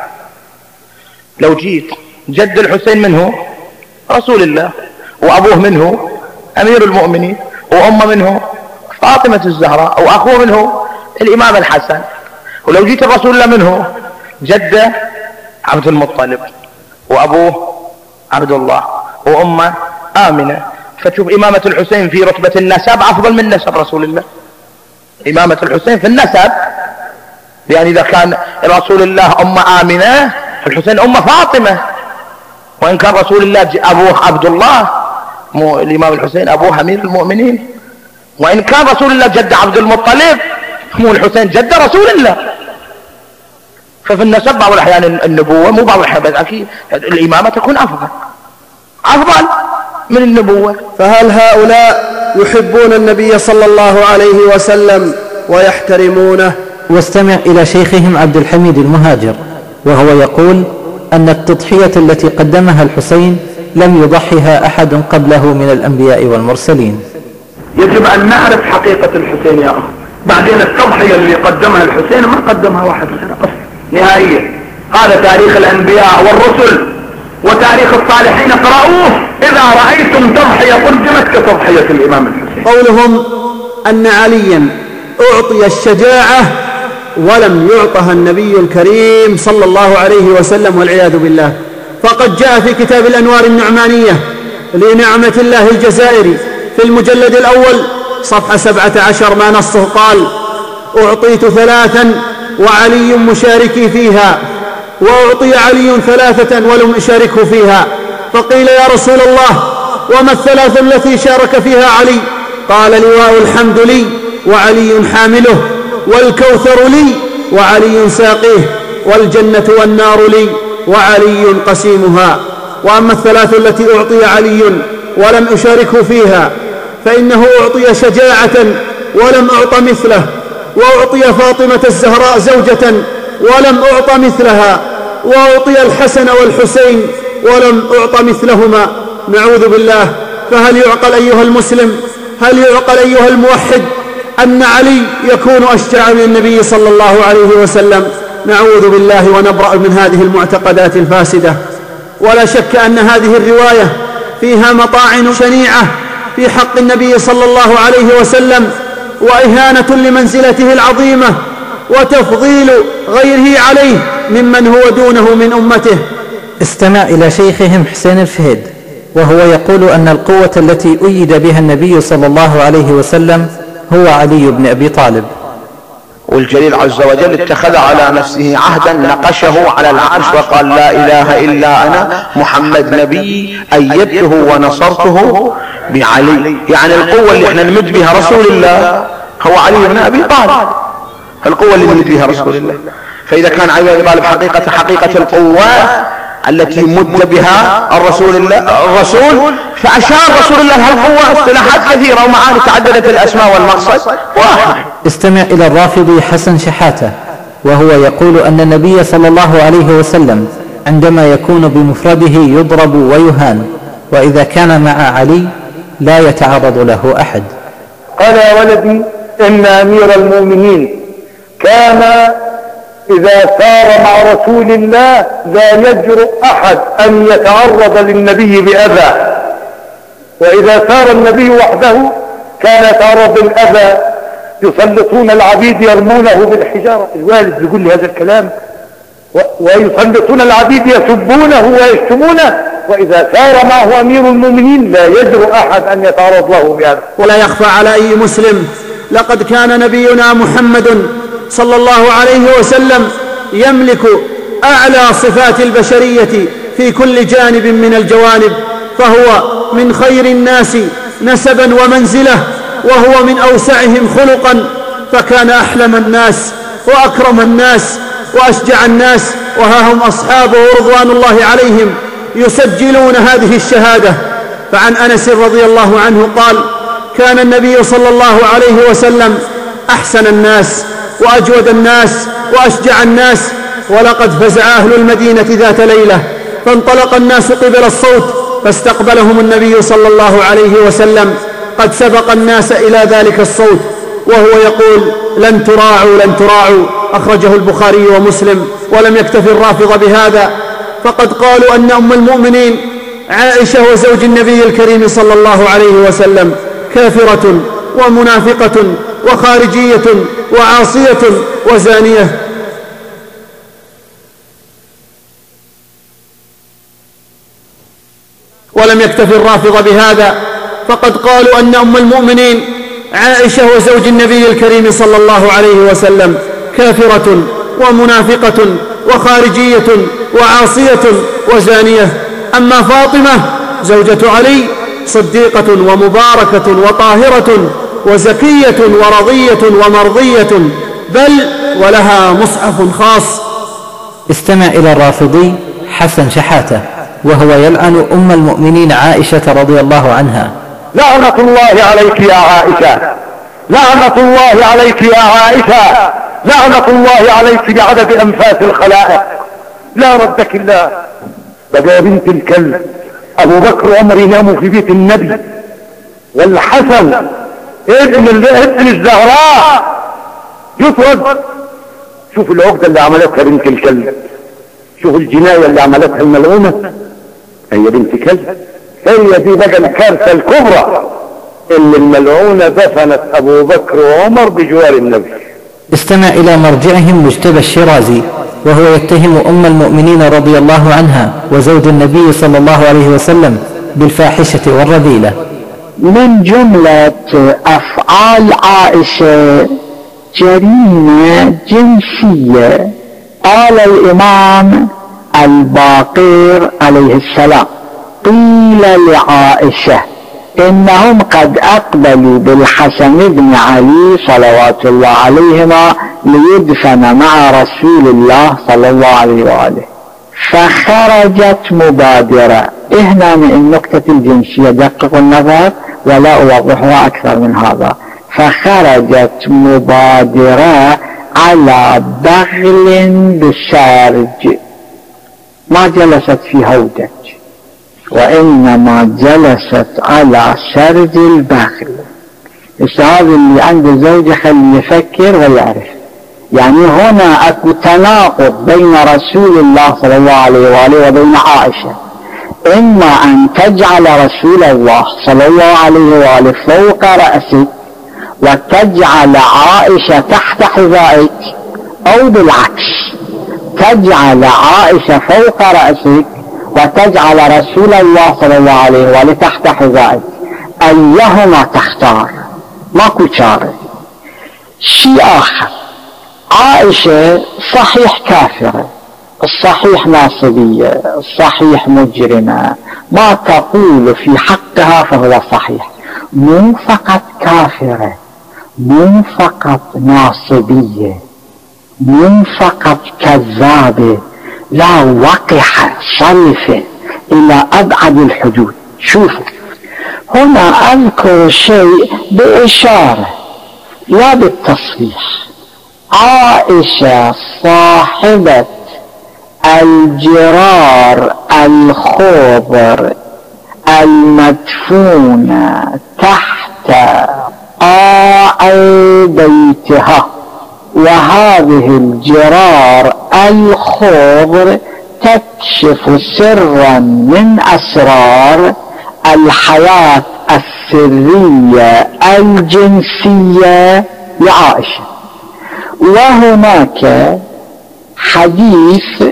لو جيت جد الحسين منه رسول الله، وأبوه منه أمير المؤمنين، وأمه منه فاطمة الزهراء، وأخوه منه الإمام الحسن. ولو جيت الرسول الله منه جده عبد المطلب، وأبوه عبد الله، وأمه آمنة. فتشوف إمامة الحسين في رتبة النسب أفضل من نسب رسول الله. إمامة الحسين في النسب، يعني إذا كان رسول الله أمه آمنة الحسين أمه فاطمة، وإن كان رسول الله أبوه عبد الله مو الإمام الحسين أبوه أمير المؤمنين، وإن كان رسول الله جد عبد المطلب مو الحسين جد رسول الله. ففي النسب بعض الأحيان النبوة مو بعض الأحيان أكيد الإمامة تكون أفضل أفضل من النبوة. فهل هؤلاء يحبون النبي صلى الله عليه وسلم ويحترمونه؟ واستمع إلى شيخهم عبد الحميد المهاجر وهو يقول أن التضحية التي قدمها الحسين لم يضحها أحد قبله من الأنبياء والمرسلين. يجب أن نعرف حقيقة الحسين يا أخي. بعدين التضحية اللي قدمها الحسين ما قدمها واحد غيره أصلا نهائيا. هذا تاريخ الأنبياء والرسل وتاريخ الصالحين، اقرأوه اذا رأيتم تضحية قدمت كتضحية الامام الحسين. قولهم ان عليا اعطي الشجاعة ولم يعطها النبي الكريم صلى الله عليه وسلم والعياذ بالله، فقد جاء في كتاب الأنوار النعمانية لنعمة الله الجزائري في المجلد الأول صفحة سبعة عشر ما نصه قال: أعطيت ثلاثا وعلي مشاركي فيها، وأعطي علي ثلاثة ولم أشاركه فيها. فقيل: يا رسول الله وما الثلاث التي شارك فيها علي؟ قال: لواء الحمد لي وعلي حامله، والكوثر لي وعلي ساقيه، والجنة والنار لي وعلي قسيمها. وأما الثلاث التي أعطي علي ولم أشاركه فيها فإنه أعطي شجاعة ولم أعط مثله، وأعطي فاطمة الزهراء زوجة ولم أعط مثلها، وأعطي الحسن والحسين ولم أعط مثلهما. نعوذ بالله. فهل يعقل أيها المسلم، هل يعقل أيها الموحد أن علي يكون أشجع من النبي صلى الله عليه وسلم؟ نعوذ بالله ونبرأ من هذه المعتقدات الفاسدة. ولا شك أن هذه الرواية فيها مطاعن شنيعة في حق النبي صلى الله عليه وسلم، وإهانة لمنزلته العظيمة، وتفضيل غيره عليه ممن هو دونه من أمته. استمع إلى شيخهم حسين الفهيد وهو يقول أن القوة التي أيد بها النبي صلى الله عليه وسلم هو علي بن أبي طالب. والجليل عز وجل اتخذ على نفسه عهدا نقشه على العرش وقال: لا إله إلا أنا محمد نبي أيدته ونصرته بعلي. يعني القوة اللي احنا نمد بها رسول الله هو علي بن أبي طالب، القوة اللي نمد بها رسول الله. فإذا كان علي بن أبي طالب حقيقة حقيقة القوة التي مد بها الرسول الله الرسول فأشار رسول الله هالقوة اصطلاحات كثيرة ومعاني تعددت الأسماء والمقصد واحد. استمع إلى الرافضي حسن شحاتة وهو يقول أن النبي صلى الله عليه وسلم عندما يكون بمفرده يضرب ويهان، وإذا كان مع علي لا يتعرض له أحد. قال: يا ولدي إن أمير المؤمنين كان إذا سار مع رسول الله لا يجرؤ أحد أن يتعرض للنبي بأذى، وإذا سار النبي وحده كان يتعرض للأذى، يسلطون العبيد يرمونه بالحجارة. الوالد يقول لي هذا الكلام، ويسلطون العبيد يسبونه ويشتمونه، وإذا سار معه أمير المؤمنين لا يجرؤ أحد أن يتعرض له بهذا. ولا يخفى على أي مسلم لقد كان نبينا محمد صلى الله عليه وسلم يملك أعلى صفات البشرية في كل جانب من الجوانب، فهو من خير الناس نسبا ومنزلة، وهو من أوسعهم خلقا، فكان أحلم الناس وأكرم الناس وأشجع الناس، وها هم أصحابه رضوان الله عليهم يسجلون هذه الشهادة. فعن أنس رضي الله عنه قال: كان النبي صلى الله عليه وسلم أحسن الناس وأجود الناس وأشجع الناس، ولقد فزع أهل المدينة ذات ليلة فانطلق الناس قبل الصوت فاستقبلهم النبي صلى الله عليه وسلم قد سبق الناس إلى ذلك الصوت، وهو يقول: لن تراعوا لن تراعوا. أخرجه البخاري ومسلم. ولم يكتفي الرافضة بهذا، فقد قالوا أن أم المؤمنين عائشة وزوج النبي الكريم صلى الله عليه وسلم كافرة ومنافقة وخارجية وعاصية وزانية. ولم يكتفي الرافضة بهذا، فقد قالوا أن أم المؤمنين عائشة وزوج النبي الكريم صلى الله عليه وسلم كافرة ومنافقة وخارجية وعاصية وزانية. أما فاطمة زوجة علي صديقة ومباركة وطاهرة وزكية ورضية ومرضية، بل ولها مصحف خاص. استمع إلى الرافضي حسن شحاتة وهو يلعن أم المؤمنين عائشة رضي الله عنها: لعنة الله عليك يا عائشة، لعنة الله عليك يا عائشة، لعنة الله عليك بعدد أنفاس الخلائق، لا ردك الله. بقى يا بنت الكلب، أبو بكر وعمر يناموا في بيت النبي، والحسن ابن ابن الزهراء يطرد. شوف العقدة اللي عملتها بنت الكلب، شوف الجناية اللي عملتها الملعونة. هي بنت كلب هي دي بقى الكارثة الكبرى اللي الملعونة دفنت ابو بكر وعمر بجوار النبي. استمع إلى مرجعهم مجتبى الشيرازي وهو يتهم أم المؤمنين رضي الله عنها وزوج النبي صلى الله عليه وسلم بالفاحشة والرذيلة. من جملة أفعال عائشة جريمة جنسية. قال الإمام الباقر عليه السلام: قيل لعائشة إنهم قد أقبلوا بالحسن بن علي صلوات الله عليهما ليدفن مع رسول الله صلى الله عليه وآله، فخرجت مبادرة. هنا من النقطة الجنسية دققوا النظر ولا أوضحها أكثر من هذا. فخرجت مبادرة على بغل بسارج، ما جلست في هودج وإنما جلست على سرج البغل. هذا اللي عنده زوجة خليه يفكر ويعرف. يعني هنا أكو تناقض بين رسول الله صلى الله عليه وآله وبين عائشة. إما أن تجعل رسول الله صلى الله عليه وآله فوق رأسك وتجعل عائشة تحت حذائك، أو بالعكس تجعل عائشة فوق رأسك وتجعل رسول الله صلى الله عليه وآله تحت حذائك. أيهما تختار؟ ماكو شارع. شيء آخر، عائشة صحيح كافرة، الصحيح ناصبية، الصحيح مجرمة، ما تقول في حقها فهو صحيح. مو فقط كافرة، مو فقط ناصبية، مو فقط كذابة، لا وقحة صلفة إلى أبعد الحدود. شوفوا هنا أذكر شيء بإشارة لا بالتصريح. عائشة صاحبة الجرار الخضر المدفونة تحت قاع بيتها، وهذه الجرار الخضر تكشف سرا من أسرار الحياة السرية الجنسية لعائشة. وهناك حديث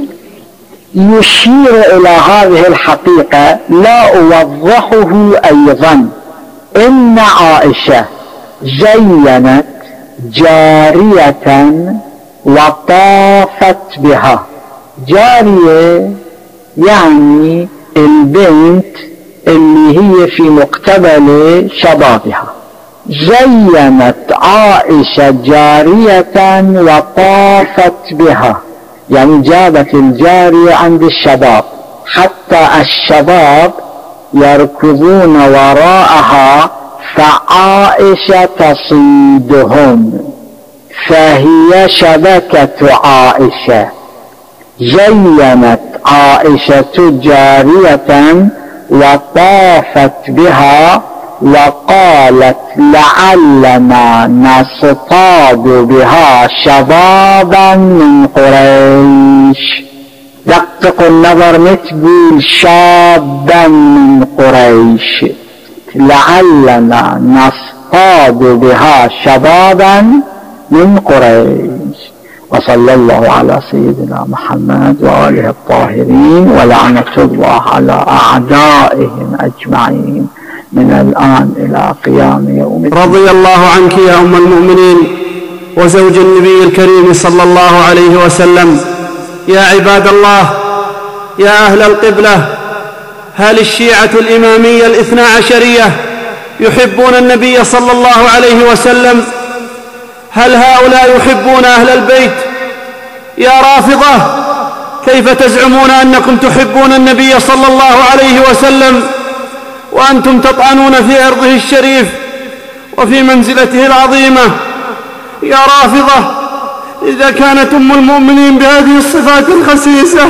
يشير إلى هذه الحقيقة لا أوضحه أيضا. إن عائشة زينت جارية وطافت بها. جارية يعني البنت اللي هي في مقتبل شبابها. زينت عائشة جارية وطافت بها، يعني جابت الجارية عند الشباب حتى الشباب يركضون وراءها، فعائشة تصيدهم، فهي شبكة عائشة. زينت عائشة جارية وطافت بها وقالت لعلنا نصطاد بها شبابا من قريش. دقق النظر، متقول شابا من قريش، لعلنا نصطاد بها شبابا من قريش. وصلى الله على سيدنا محمد وآله الطاهرين، ولعنة الله على أعدائهم أجمعين من الآن إلى قيام يوم الدين. رضي الله عنك يا أم المؤمنين وزوج النبي الكريم صلى الله عليه وسلم. يا عباد الله، يا أهل القبلة، هل الشيعة الإمامية الاثنا عشرية يحبون النبي صلى الله عليه وسلم؟ هل هؤلاء يحبون أهل البيت؟ يا رافضة، كيف تزعمون أنكم تحبون النبي صلى الله عليه وسلم وأنتم تطعنون في عرضه الشريف وفي منزلته العظيمة؟ يا رافضة، إذا كانت أم المؤمنين بهذه الصفات الخسيسة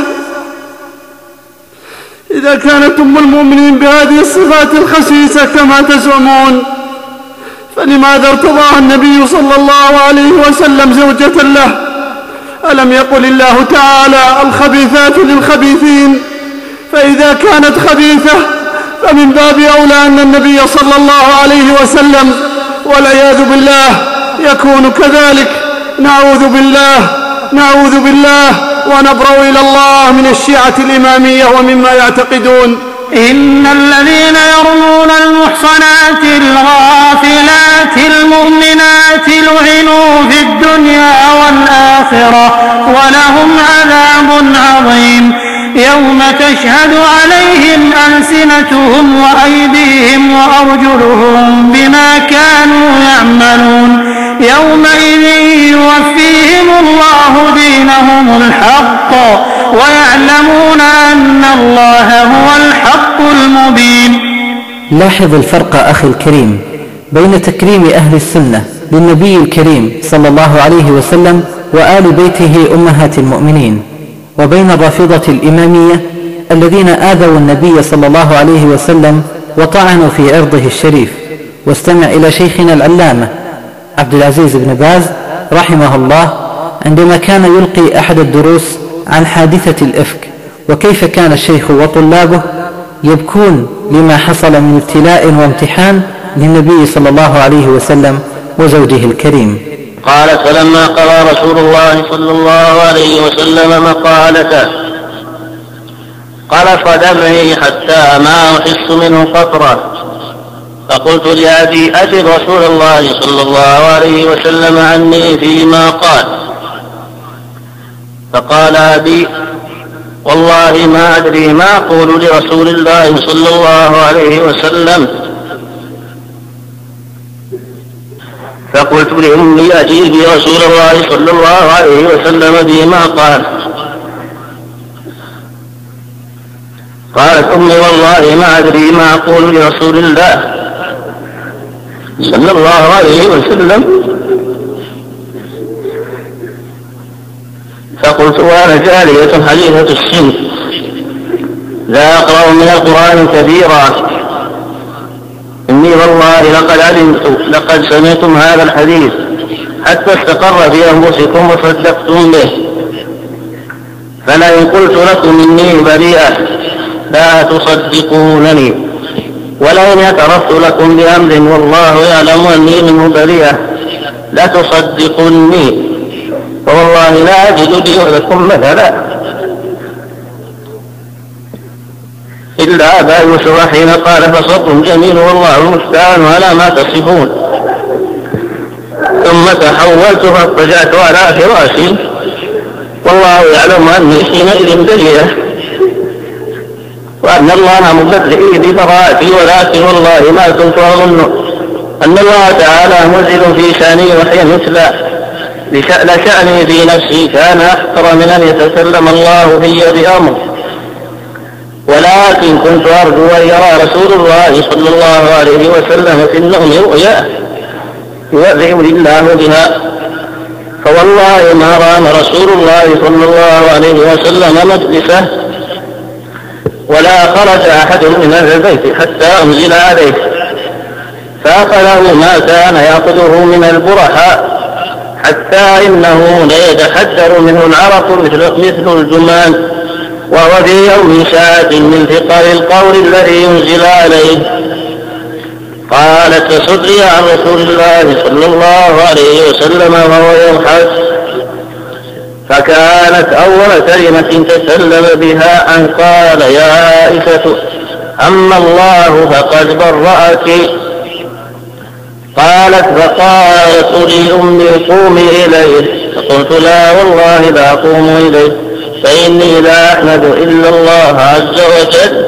إذا كانت أم المؤمنين بهذه الصفات الخسيسة كما تزعمون، فلماذا ارتضاها النبي صلى الله عليه وسلم زوجة له؟ ألم يقل الله تعالى: الخبيثات للخبيثين؟ فإذا كانت خبيثة فمن باب أولى أن النبي صلى الله عليه وسلم والعياذ بالله يكون كذلك. نعوذ بالله نعوذ بالله ونبرأ إلى الله من الشيعة الإمامية ومما يعتقدون. إن الذين يرمون المحصنات الغافلات المؤمنات لعنوا في الدنيا والآخرة ولهم عذاب عظيم يوم تشهد عليهم ألسنتهم وأيديهم وأرجلهم بما كانوا يعملون يومئذ يوفيهم الله دينهم الحق ويعلمون أن الله هو الحق المبين. لاحظ الفرق أخي الكريم بين تكريم أهل السنة للنبي الكريم صلى الله عليه وسلم وآل بيته أمهات المؤمنين، وبين الرافضة الإمامية الذين آذوا النبي صلى الله عليه وسلم وطعنوا في عرضه الشريف. واستمع إلى شيخنا العلامة عبد العزيز بن باز رحمه الله عندما كان يلقي أحد الدروس عن حادثة الإفك، وكيف كان الشيخ وطلابه يبكون لما حصل من ابتلاء وامتحان للنبي صلى الله عليه وسلم وزوجه الكريم. قالت: فلما قضى رسول الله صلى الله عليه وسلم مقالته قلص دمعي حتى ما أحس منه قطرة، فقلت لأبي: أجب رسول الله صلى الله عليه وسلم عني فيما قال. فقال أبي: والله ما أدري ما أقول لرسول الله صلى الله عليه وسلم. فقلت لأمي: أجيبي رسول الله صلى الله عليه وسلم بما قال. قالت أمي: والله ما أدري ما أقول لرسول الله صلى الله عليه وسلم. فقلت: وأنا جارية حديثة السن لا أقرأ من القرآن كثيرا، إني والله لقد علمت لقد سمعتم هذا الحديث حتى استقر في أنفسكم وصدقتم به، فلئن قلت لكم إني بريئة لا تصدقونني، ولئن اعترفت لكم بأمر والله يعلم أني منه بريئة لا تصدقوني، فوالله لا أجد لي ولكم مثلا إلا أبا يوسف حين قال: فصبر جميل والله المستعان على ما تصفون. ثم تحولت فاضطجعت على فراشي والله يعلم أني حينئذ بريئة وأن الله مبرئي ببراءتي، ولكن والله ما كنت أظن أن الله تعالى منزل في شأني وحيا مثله لشأني في نفسي كان أحقر من أن يتكلم الله في بأمر، ولكن كنت أرجو أن يرى رسول الله صلى الله عليه وسلم في النوم رؤيا يوذعني الله بها، فوالله ما رام رسول الله صلى الله عليه وسلم مجلسه ولا خرج أحد من أهل البيت حتى أنزل عليه، فأخذه ما كان يأخذه من البرحاء حتى إنه ليتحدر منه العرق مثل, مثل الجمان، وهو في يوم ساعة من ثقل القول الذي ينزل عليه. قالت: فصدري عن رسول الله صلى الله عليه وسلم وهو يضحك، فكانت أول كلمة تكلم بها أن قال: يا عائشة أما الله فقد برأك. قالت: فقالت لي أمي: قومي إليه. فقلت: لا والله لا أقوم إليه، فإني لا أحمد إلا الله عز وجل.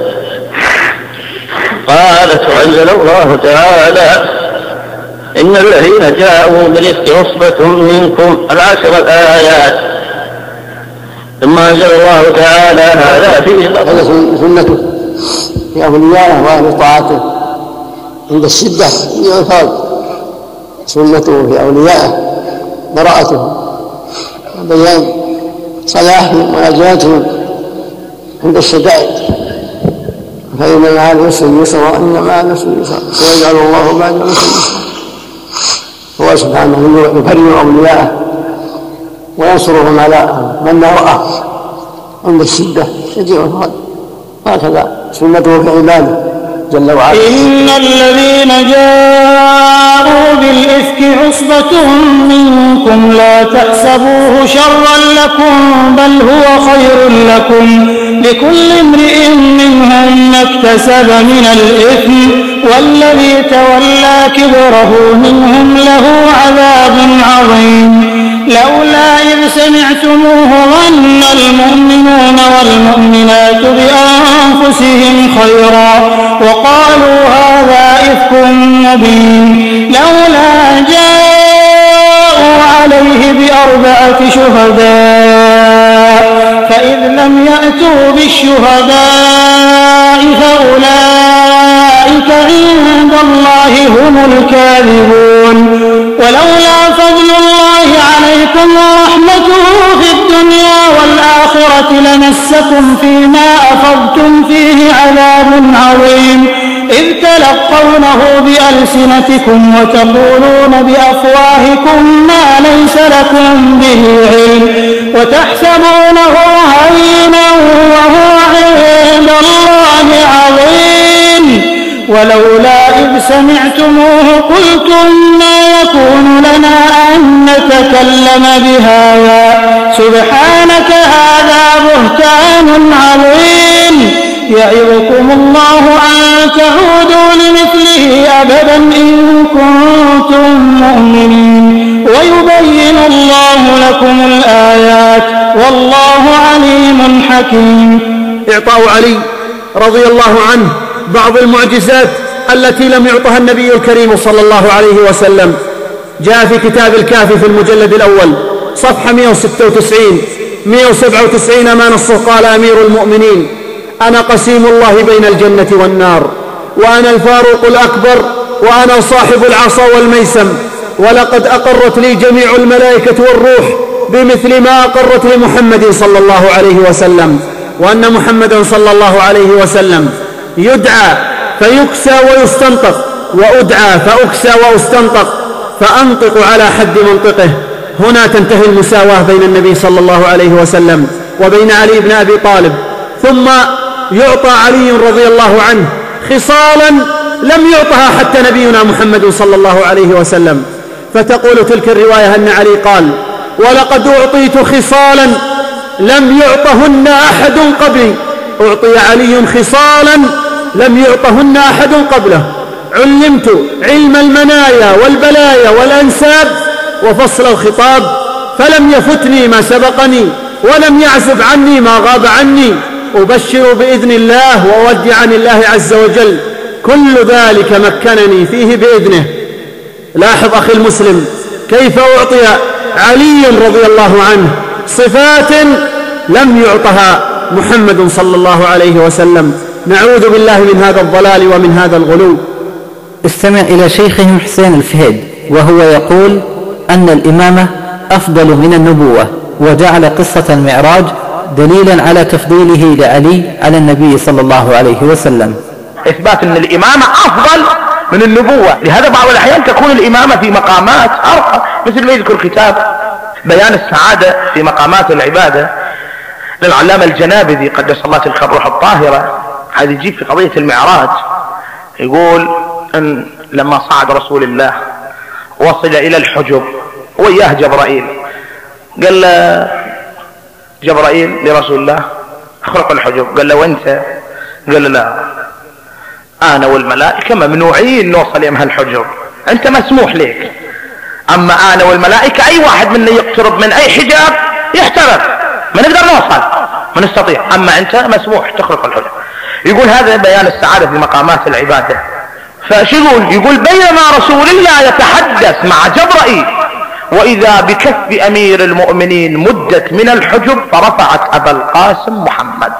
قالت: وأنزل الله تعالى: إن الذين جاءوا بالإفك عصبة منكم العشر الآيات. ثم أنزل الله تعالى هذا في هذا سنته في أوليائه وأهل طاعته عند الشدة يعفر، سنته في أوليائه براءته وبيان صلاحهم ونجاتهم عند الشدائد، فإن مع العسر يسرا وإن مع العسر يسرا سيجعل الله بعد العسر يسرا. هو سبحانه يكرم أولياءه وينصرهم على من رأى عند الشدة شجيع الفرد، هكذا سنته في عباده جل وعلا. إن الذين جاءوا بالإفك عصبة منكم لا تحسبوه شرا لكم بل هو خير لكم لكل امرئ منهم ما اكتسب من الإثم والذي تولى كبره منهم له عذاب عظيم. لولا إذ سمعتموه ظن المؤمنون والمؤمنات بأنفسهم خيرا وقالوا هذا إفك مبين. لولا جاءوا عليه بأربعة شهداء فإذ لم يأتوا بالشهداء فأولئك عند الله هم الكاذبون. ولولا فضل الله عليكم ورحمته في الدنيا والآخرة لمسكم فيما أفضتم فيه عذاب عظيم إذ تلقونه بألسنتكم وتقولون بأفواهكم ما ليس لكم به علم وتحسبونه هينا وهو عند الله عظيم. ولولا إذ سمعتموه قلتم ما يكون لنا أن نتكلم بهذا سبحانك هذا بهتان عظيم. يعظكم الله أن تعودوا لمثله أبدا إن كنتم مؤمنين ويبين الله لكم الآيات والله عليم حكيم. إعطاء علي رضي الله عنه بعض المعجزات التي لم يعطها النبي الكريم صلى الله عليه وسلم جاء في كتاب الكافي في المجلد الأول صفحة مئة وستة وتسعين مئة وسبعة وتسعين ما نصه قال أمير المؤمنين أنا قسيم الله بين الجنة والنار وأنا الفاروق الأكبر وأنا صاحب العصا والميسم ولقد أقرت لي جميع الملائكة والروح بمثل ما أقرت لمحمد صلى الله عليه وسلم وأن محمدا صلى الله عليه وسلم يدعى فيكسى ويستنطق وأدعى فأكسى وأستنطق فأنطق على حد منطقه. هنا تنتهي المساواة بين النبي صلى الله عليه وسلم وبين علي بن أبي طالب. ثم يعطى علي رضي الله عنه خصالا لم يعطها حتى نبينا محمد صلى الله عليه وسلم. فتقول تلك الرواية أن علي قال ولقد أعطيت خصالا لم يعطهن أحد قبلي. أعطي علي خصالا لم يعطهن أحد قبله. علمت علم المنايا والبلايا والأنساب وفصل الخطاب فلم يفتني ما سبقني ولم يعزب عني ما غاب عني. أبشر بإذن الله وأودع عن الله عز وجل كل ذلك مكنني فيه بإذنه. لاحظ أخي المسلم كيف أعطي علي رضي الله عنه صفات لم يعطها محمد صلى الله عليه وسلم. نعوذ بالله من هذا الضلال ومن هذا الغلو. استمع إلى شيخهم حسين الفهيد وهو يقول أن الإمامة أفضل من النبوة وجعل قصة المعراج دليلا على تفضيله لعلي على النبي صلى الله عليه وسلم. إثبات أن الإمامة أفضل من النبوة. لهذا بعض الأحيان تكون الإمامة في مقامات أرقى مثل ما يذكر كتاب بيان السعادة في مقامات العبادة للعلامة الجنابذي قدس الله تلك الروح الطاهرة. هذا يجيب في قضية المعراج يقول أن لما صعد رسول الله وصل إلى الحجب وياه جبرائيل قال له جبرائيل لرسول الله اخرق الحجب. قال له وانت؟ قال له لا أنا والملائكة ممنوعين نوصل يمها الحجب أنت مسموح لك. أما أنا والملائكة أي واحد منا يقترب من أي حجاب يحترق ما نقدر نوصل ما نستطيع. أما أنت مسموح تخرق الحجب. يقول هذا بيان السعادة في مقامات العبادة. فشو يقول؟ يقول بينما رسول الله يتحدث مع جبرائيل وإذا بكف أمير المؤمنين مدت من الحجب فرفعت أبا القاسم محمد.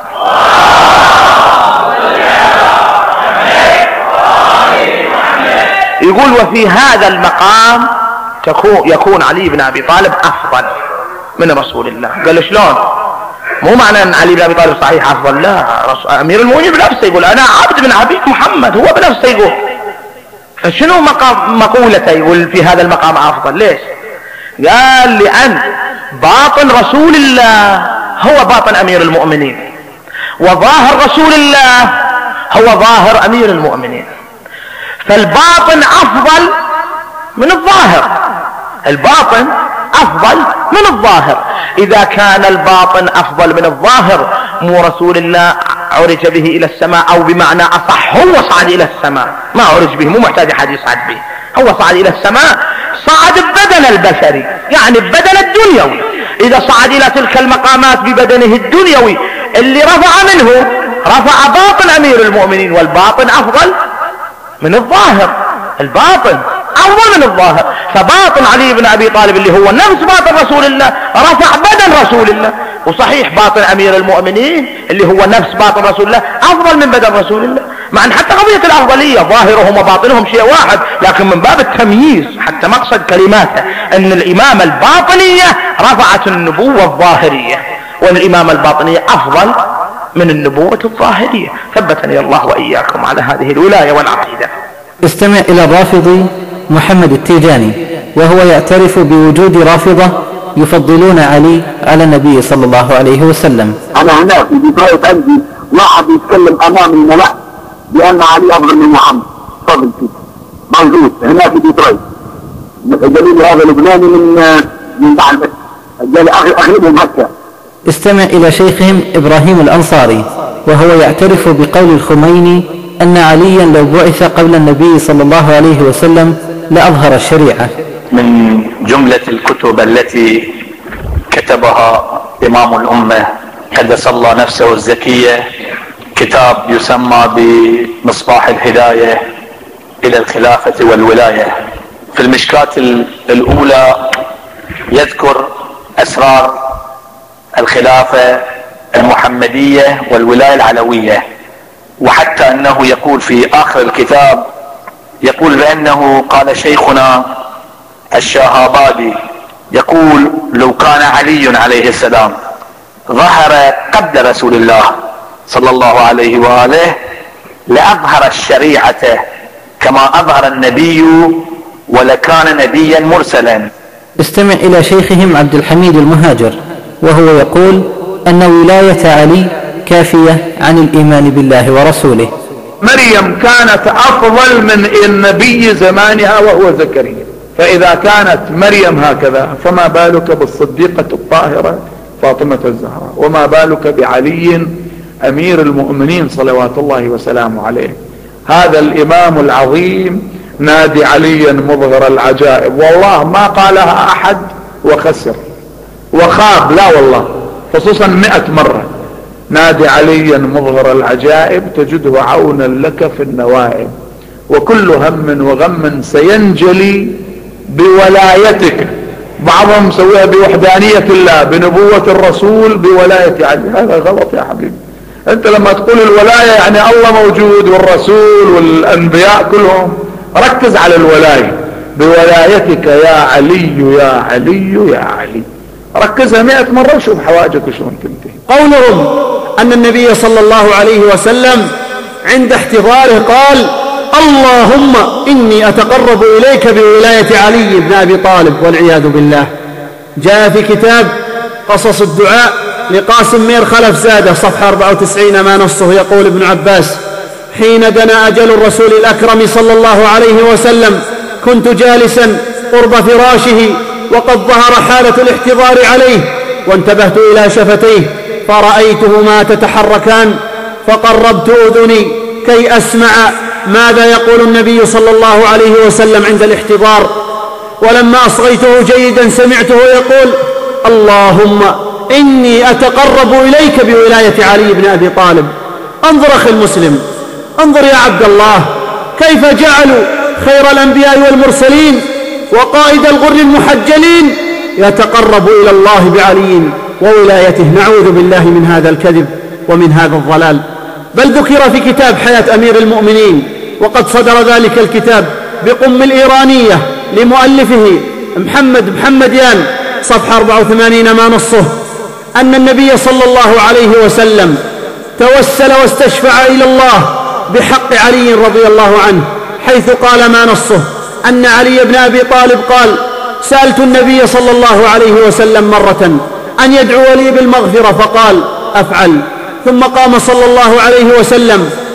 يقول وفي هذا المقام يكون علي بن أبي طالب أفضل من رسول الله. قال شلون؟ مو معنى أن علي بن أبي طالب صحيح أفضل، لا، أمير المؤمنين بنفسه يقول أنا عبد من عبيد محمد، هو بنفسه يقول. شنو مقام مقولته يقول في هذا المقام أفضل؟ ليش؟ قال لأن باطن رسول الله هو باطن أمير المؤمنين، وظاهر رسول الله هو ظاهر امير المؤمنين، فالباطن افضل من الظاهر، الباطن افضل من الظاهر. اذا كان الباطن افضل من الظاهر، مو رسول الله عرج به الى السماء، او بمعنى اصح هو صعد الى السماء، ما عرج به، مو محتاج احد يصعد به، هو صعد الى السماء، صعد ببدن البشري يعني ببدن الدنيوي. اذا صعد الى تلك المقامات ببدنه الدنيوي اللي رفع منه، رفع باطن امير المؤمنين، والباطن افضل من الظاهر، الباطن افضل من الظاهر. فباطن علي بن ابي طالب اللي هو نفس باطن رسول الله رفع بدن رسول الله، وصحيح باطن امير المؤمنين اللي هو نفس باطن رسول الله افضل من بدن رسول الله، مع ان حتى قضية الافضلية ظاهرهم وباطنهم شيء واحد، لكن من باب التمييز حتى مقصد كلماته ان الامامة الباطنية رفعت النبوة الظاهرية، والامامة الباطنية افضل من النبوة الظاهرية. ثبتني الله واياكم على هذه الولاية والعقيدة. استمع إلى الرافضي محمد التيجاني وهو يعترف بوجود رافضة يفضلون علي على النبي صلى الله عليه وسلم. أنا هناك في ديترويت عندي واحد يتكلم أمام الملأ بأن علي أفضل من محمد، تفضل كده موجود هناك في ديترويت، دليل هذا لبناني من من بعد أغلبهم هكذا. استمع إلى شيخهم إبراهيم الأنصاري وهو يعترف بقول الخميني أن عليا لو بعث قبل النبي صلى الله عليه وسلم لأظهر الشريعة. من جملة الكتب التي كتبها إمام الأمة قدس الله نفسه الزكية كتاب يسمى بمصباح الهداية إلى الخلافة والولاية. في المشكات الأولى يذكر أسرار الخلافة المحمدية والولاية العلوية، وحتى أنه يقول في آخر الكتاب يقول بأنه قال شيخنا الشاهابادي يقول لو كان علي عليه السلام ظهر قبل رسول الله صلى الله عليه وآله لأظهر الشريعة كما أظهر النبي ولكان نبيا مرسلا. استمع إلى شيخهم عبد الحميد المهاجر وهو يقول أن ولاية علي كافية عن الإيمان بالله ورسوله. مريم كانت أفضل من النبي زمانها وهو زكريا، فإذا كانت مريم هكذا فما بالك بالصديقة الطاهرة فاطمة الزهراء، وما بالك بعلي أمير المؤمنين صلوات الله وسلامه عليه. هذا الإمام العظيم نادي عليا مظهر العجائب، والله ما قالها أحد وخسر وخاب، لا والله، خصوصا مئة مرة. نادي عليا مظهر العجائب تجده عونا لك في النوائب، وكل هم وغم سينجلي بولايتك. بعضهم مسويها بوحدانية الله، بنبوة الرسول، بولاية علي. هذا غلط يا حبيبي. انت لما تقول الولاية يعني الله موجود والرسول والانبياء كلهم، ركز على الولاية. بولايتك يا علي يا علي يا علي، ركزها مئة مرة وشوف حواجك شلون تنتهي. قولهم أن النبي صلى الله عليه وسلم عند احتضاره قال اللهم إني أتقرب إليك بولاية علي بن أبي طالب والعياذ بالله. جاء في كتاب قصص الدعاء لقاسم مير خلف زاده صفحة أربعة وتسعين ما نصه يقول ابن عباس حين دنا أجل الرسول الأكرم صلى الله عليه وسلم كنت جالسا قرب فراشه وقد ظهر حالة الاحتضار عليه، وانتبهت إلى شفتيه فرأيتهما تتحركان، فقربت أذني كي أسمع ماذا يقول النبي صلى الله عليه وسلم عند الاحتضار، ولما أصغيته جيدا سمعته يقول اللهم إني أتقرب إليك بولاية علي بن أبي طالب. انظر أخي المسلم، انظر يا عبد الله كيف جعلوا خير الأنبياء والمرسلين وقائد الغر المحجلين يتقرب إلى الله بعلي وولايته. نعوذ بالله من هذا الكذب ومن هذا الضلال. بل ذكر في كتاب حياة أمير المؤمنين، وقد صدر ذلك الكتاب بقم الإيرانية لمؤلفه محمد محمديان صفحة أربعة وثمانين ما نصه أن النبي صلى الله عليه وسلم توسل واستشفع إلى الله بحق علي رضي الله عنه، حيث قال ما نصه أن علي بن أبي طالب قال سألت النبي صلى الله عليه وسلم مرة أن يدعو لي بالمغفرة فقال أفعل، ثم قام صلى الله عليه وسلم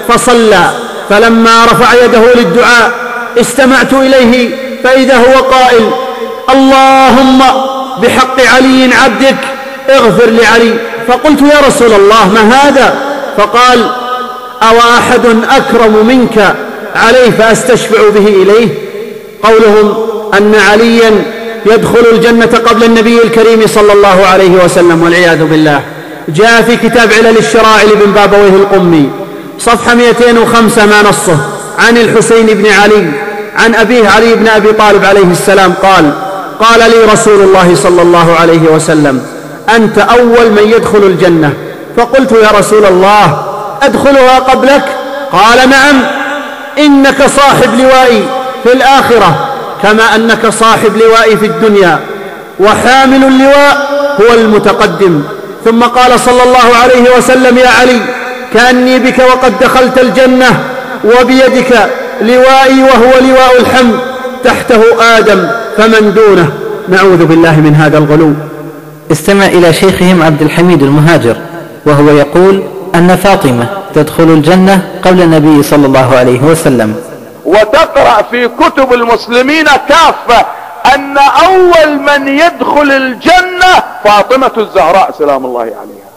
فصلى، فلما رفع يده للدعاء استمعت إليه فإذا هو قائل: اللهم بحق علي عبدك اغفر لعلي. فقلت: يا رسول الله ما هذا؟ فقال: أو أحد أكرم منك عليه فأستشفع به إليه؟ قولهم أن عليا يدخل الجنة قبل النبي الكريم صلى الله عليه وسلم والعياذ بالله جاء في كتاب علل الشرائع لابن بابويه القمي صفحة مئتين وخمسة ما نصه عن الحسين بن علي عن أبيه علي بن أبي طالب عليه السلام قال: قال لي رسول الله صلى الله عليه وسلم: أنت أول من يدخل الجنة. فقلت: يا رسول الله أدخلها قبلك؟ قال: نعم، إنك صاحب لوائي في الآخرة كما أنك صاحب لوائي في الدنيا، وحامل اللواء هو المتقدم. ثم قال صلى الله عليه وسلم: يا علي كأني بك وقد دخلت الجنة وبيدك لوائي وهو لواء الحمد تحته آدم فمن دونه. نعوذ بالله من هذا الغلو. استمع إلى شيخهم عبد الحميد المهاجر وهو يقول أن فاطمة تدخل الجنة قبل النبي صلى الله عليه وسلم. وتقرأ في كتب المسلمين كافة أن أول من يدخل الجنة فاطمة الزهراء سلام الله عليها.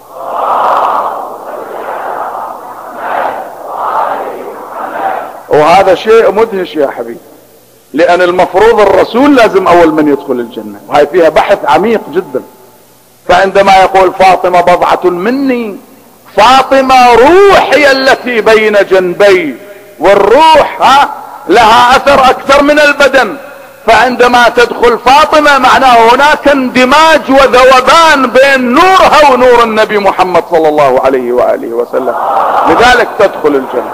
وهذا شيء مدهش يا حبيبي، لأن المفروض الرسول لازم أول من يدخل الجنة، وهي فيها بحث عميق جدا. فعندما يقول فاطمة بضعة مني، فاطمة روحي التي بين جنبي، والروح ها لها أثر أكثر من البدن، فعندما تدخل فاطمة معناه هناك اندماج وذوبان بين نورها ونور النبي محمد صلى الله عليه وآله وسلم، لذلك تدخل الجنة.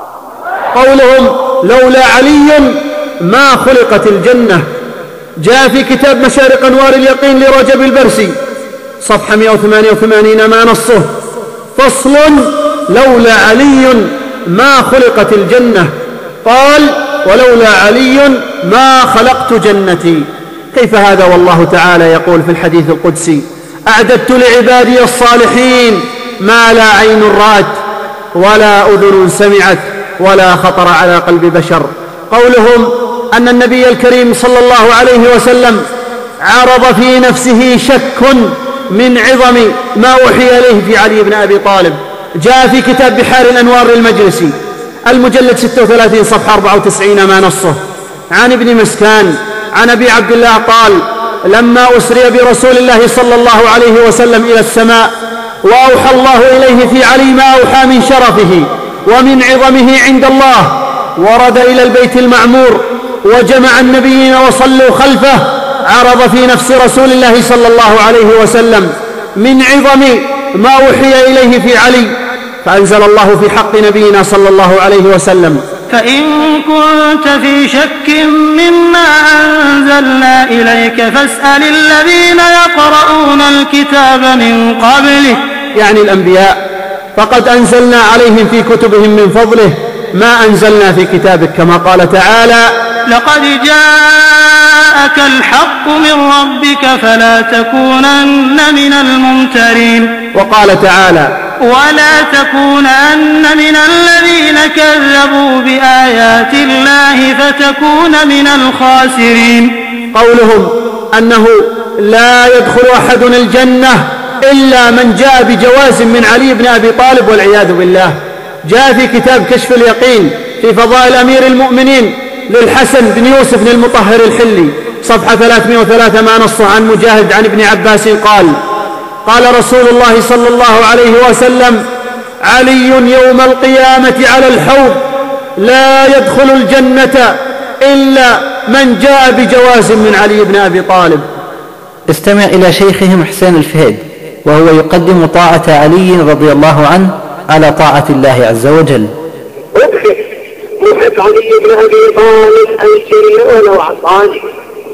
قولهم لولا علي ما خلقت الجنة جاء في كتاب مشارق أنوار اليقين لرجب البرسي صفحة مئة وثمانية وثمانين ما نصه: فصل: لولا علي ما خلقت الجنة. قال: ولولا علي ما خلقت جنتي. كيف هذا والله تعالى يقول في الحديث القدسي: أعددت لعبادي الصالحين ما لا عين رأت ولا أذن سمعت ولا خطر على قلب بشر. قولهم أن النبي الكريم صلى الله عليه وسلم عرض في نفسه شك من عظم ما أوحي إليه في علي بن أبي طالب. جاء في كتاب بحار الأنوار للمجلسي المجلد ستة وثلاثين صفحة أربعة وتسعين ما نصه عن ابن مسكان عن أبي عبد الله قال: لما أسري برسول الله صلى الله عليه وسلم إلى السماء وأوحى الله إليه في علي ما أوحى من شرفه ومن عظمه عند الله، ورد إلى البيت المعمور وجمع النبيين وصلوا خلفه، عرض في نفس رسول الله صلى الله عليه وسلم من عظم ما أوحي إليه في علي، فأنزل الله في حق نبينا صلى الله عليه وسلم: فإن كنت في شك مما أنزلنا إليك فاسأل الذين يقرؤون الكتاب من قبلك، يعني الأنبياء، فقد أنزلنا عليهم في كتبهم من فضله ما أنزلنا في كتابك، كما قال تعالى: لقد جاءك الحق من ربك فلا تكونن من الممترين. وقال تعالى: ولا تكونن من الذين كذبوا بآيات الله فتكون من الخاسرين. قولهم أنه لا يدخل أحد الجنة إلا من جاء بجواز من علي بن أبي طالب والعياذ بالله. جاء في كتاب كشف اليقين في فضائل أمير المؤمنين للحسن بن يوسف بن المطهر الحلي صفحة ثلاثمائة وثلاثة ما نص عن مجاهد عن ابن عباس قال: قال رسول الله صلى الله عليه وسلم: علي يوم القيامة على الحوض لا يدخل الجنة إلا من جاء بجواز من علي بن أبي طالب. استمع إلى شيخهم حسين الفهيد وهو يقدم طاعة علي رضي الله عنه على طاعة الله عز وجل. أدخل محب علي بن أبي طالب الجنة ولو عصاني،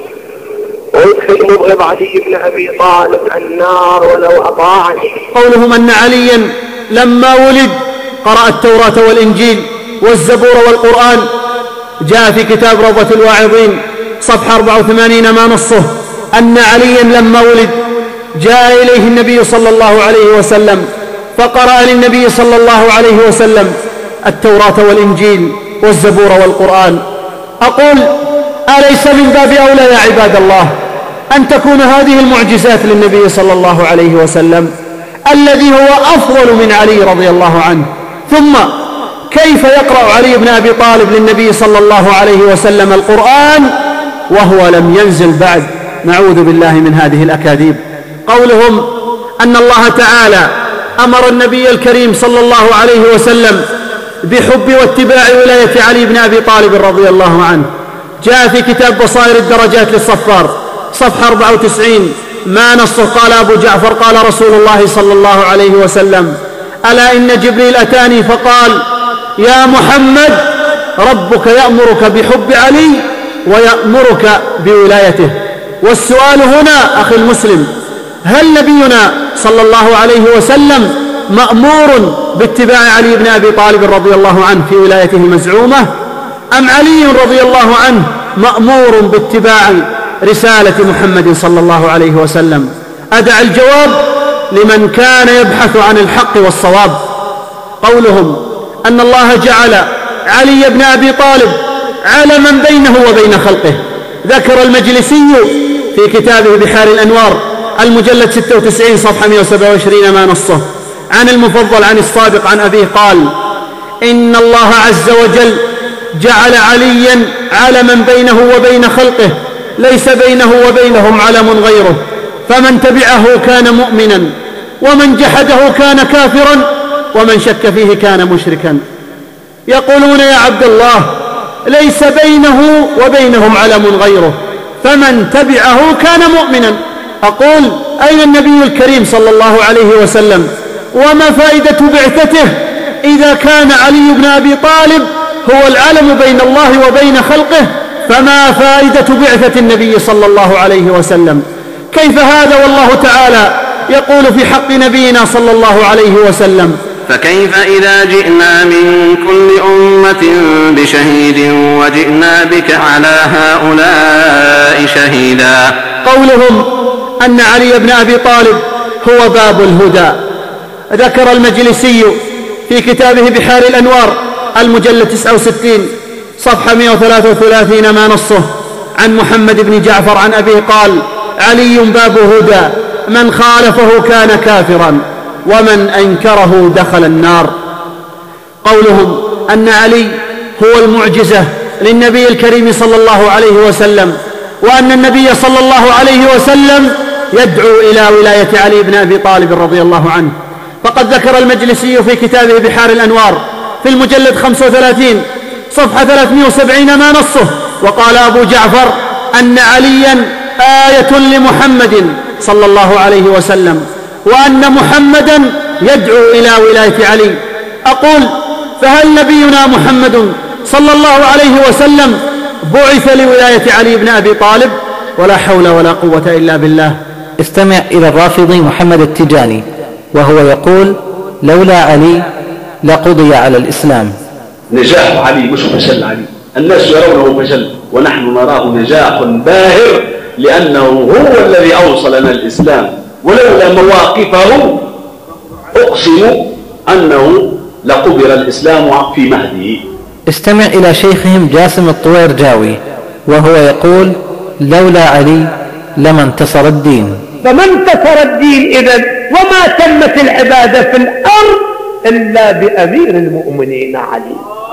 وادخل مبغض علي بن أبي طالب النار ولو أطاعني. قولهم أن عليا لما ولد قرأ التوراة والإنجيل والزبور والقرآن. جاء في كتاب روضة الواعظين صفحة أربعة وثمانين ما نصه أن عليا لما ولد جاء إليه النبي صلى الله عليه وسلم فقرأ للنبي صلى الله عليه وسلم التوراة والإنجيل والزبور والقرآن. أقول أليس من باب أولى يا عباد الله أن تكون هذه المعجزات للنبي صلى الله عليه وسلم الذي هو أفضل من علي رضي الله عنه؟ ثم كيف يقرأ علي بن أبي طالب للنبي صلى الله عليه وسلم القرآن وهو لم ينزل بعد؟ نعوذ بالله من هذه الأكاذيب. قولهم أن الله تعالى أمر النبي الكريم صلى الله عليه وسلم بحب واتباع ولاية علي بن أبي طالب رضي الله عنه جاء في كتاب بصائر الدرجات للصفار صفحة أربعة وتسعين ما نصه. قال أبو جعفر قال رسول الله صلى الله عليه وسلم ألا إن جبريل أتاني فقال يا محمد ربك يأمرك بحب علي ويأمرك بولايته. والسؤال هنا أخي المسلم هل نبينا صلى الله عليه وسلم مأمور باتباع علي بن أبي طالب رضي الله عنه في ولايته المزعومة أم علي رضي الله عنه مأمور باتباع رسالة محمد صلى الله عليه وسلم؟ أدع الجواب لمن كان يبحث عن الحق والصواب. قولهم أن الله جعل علي بن أبي طالب علما بينه وبين خلقه ذكر المجلسي في كتابه بحار الأنوار المجلد ستة وتسعين صفحة مئة وسبعة وعشرين ما نصه عن المفضل عن الصادق عن أبيه قال إن الله عز وجل جعل عليا علما بينه وبين خلقه ليس بينه وبينهم علم غيره، فمن تبعه كان مؤمنا ومن جحده كان كافرا ومن شك فيه كان مشركا. يقولون يا عبد الله ليس بينه وبينهم علم غيره فمن تبعه كان مؤمنا. أقول أين النبي الكريم صلى الله عليه وسلم وما فائدة بعثته إذا كان علي بن أبي طالب هو العلم بين الله وبين خلقه؟ فما فائدة بعثة النبي صلى الله عليه وسلم؟ كيف هذا والله تعالى يقول في حق نبينا صلى الله عليه وسلم فكيف إذا جئنا من كل أمة بشهيد وجئنا بك على هؤلاء شهيدا. قولهم أن علي بن أبي طالب هو باب الهدى ذكر المجلسي في كتابه بحار الأنوار المجلد تسعة وستين صفحة مئة وثلاثة وثلاثين ما نصه عن محمد بن جعفر عن أبيه قال علي باب هدى من خالفه كان كافرا ومن أنكره دخل النار. قولهم أن علي هو المعجزة للنبي الكريم صلى الله عليه وسلم وأن النبي صلى الله عليه وسلم يدعو إلى ولاية علي بن أبي طالب رضي الله عنه. فقد ذكر المجلسي في كتابه بحار الأنوار في المجلد خمسة وثلاثين صفحة ثلاثمئة وسبعين ما نصه وقال أبو جعفر أن عليا آية لمحمد صلى الله عليه وسلم وأن محمدا يدعو إلى ولاية علي. أقول فهل نبينا محمد صلى الله عليه وسلم بعث لولاية علي بن أبي طالب؟ ولا حول ولا قوة إلا بالله. استمع إلى الرافضي محمد التجاني وهو يقول لولا علي لقضي على الإسلام. نجاح علي مش فشل علي، الناس يرونه فشل ونحن نراه نجاح باهر لأنه هو الذي أوصلنا الإسلام، ولولا مواقفه أقسم أنه لقبل الإسلام في مهده. استمع إلى شيخهم جاسم الطويرجاوي وهو يقول لولا علي لما انتصر الدين. فما انتصر الدين إذن وما تمت العبادة في الأرض إلا بأمير المؤمنين علي.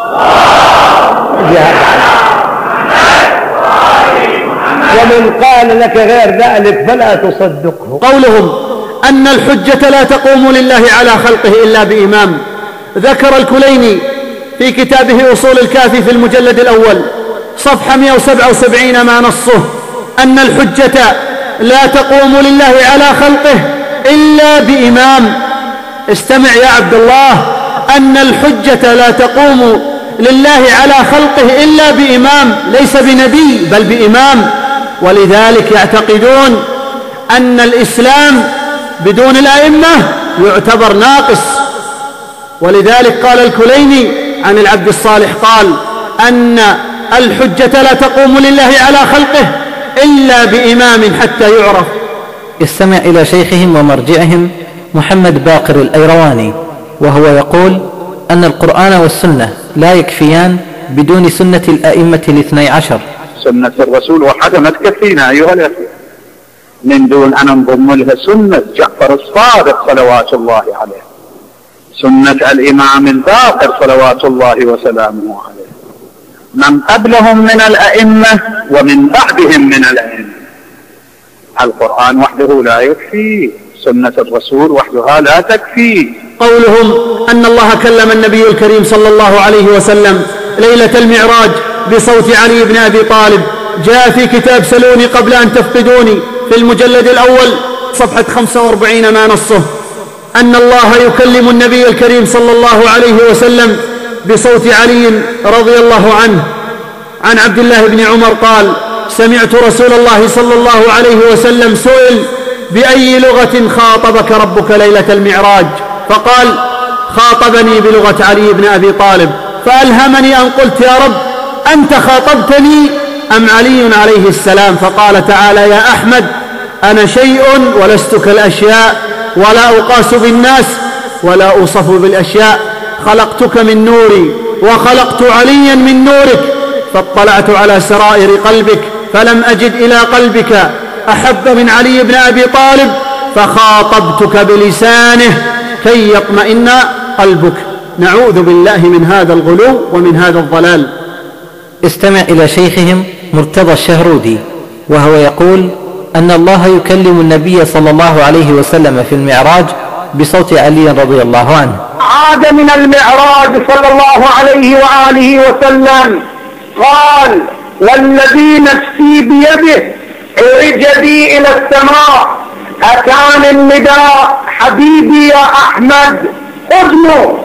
ومن قال لك غير ذلك فلا تصدقه. قولهم أن الحجة لا تقوم لله على خلقه إلا بإمام. ذكر الكليني في كتابه أصول الكافي في المجلد الأول صفحة مئة وسبعة وسبعين ما نصه أن الحجة لا تقوم لله على خلقه إلا بإمام. استمع يا عبد الله أن الحجة لا تقوم لله على خلقه إلا بإمام، ليس بنبي بل بإمام. ولذلك يعتقدون أن الإسلام بدون الأئمة يعتبر ناقص. ولذلك قال الكليني عن العبد الصالح قال أن الحجة لا تقوم لله على خلقه إلا بإمام حتى يعرف. استمع إلى شيخهم ومرجعهم محمد باقر الأيرواني وهو يقول أن القرآن والسنة لا يكفيان بدون سنة الأئمة الاثني عشر. سنة الرسول وحدها ما تكفينا أيها الأخوة، من دون أن نضم لها سنة جعفر الصادق صلوات الله عليه، سنة الإمام الباقر صلوات الله وسلامه عليه، من قبلهم من الأئمة ومن بعدهم من الأئمة. القرآن وحده لا يكفي، سنة الرسول وحدها لا تكفي. قولهم أن الله كلم النبي الكريم صلى الله عليه وسلم ليلة المعراج بصوت علي بن أبي طالب جاء في كتاب سلوني قبل أن تفقدوني في المجلد الأول صفحة خمسة وأربعين ما نصه أن الله يكلم النبي الكريم صلى الله عليه وسلم بصوت علي رضي الله عنه. عن عبد الله بن عمر قال: سمعت رسول الله صلى الله عليه وسلم سئل: بأي لغة خاطبك ربك ليلة المعراج؟ فقال: خاطبني بلغة علي بن أبي طالب. فألهمني أن قلت: يا رب، أنت خاطبتني أم علي عليه السلام؟ فقال تعالى: يا أحمد، أنا شيء ولست كالأشياء، ولا أقاس بالناس ولا أوصف بالأشياء. خلقتك من نوري وخلقت عليا من نورك، فاطلعت على سرائر قلبك فلم أجد إلى قلبك أحب من علي بن أبي طالب، فخاطبتك بلسانه كي يطمئن قلبك. نعوذ بالله من هذا الغلو ومن هذا الضلال. استمع إلى شيخهم مرتضى الشهرودي وهو يقول أن الله يكلم النبي صلى الله عليه وسلم في المعراج بصوت علي رضي الله عنه. عاد من المعراج صلى الله عليه وآله وسلم قال: والذي نفسي بيده عرج بي إلى السماء، أتاني النداء: حبيبي يا أحمد أدنو،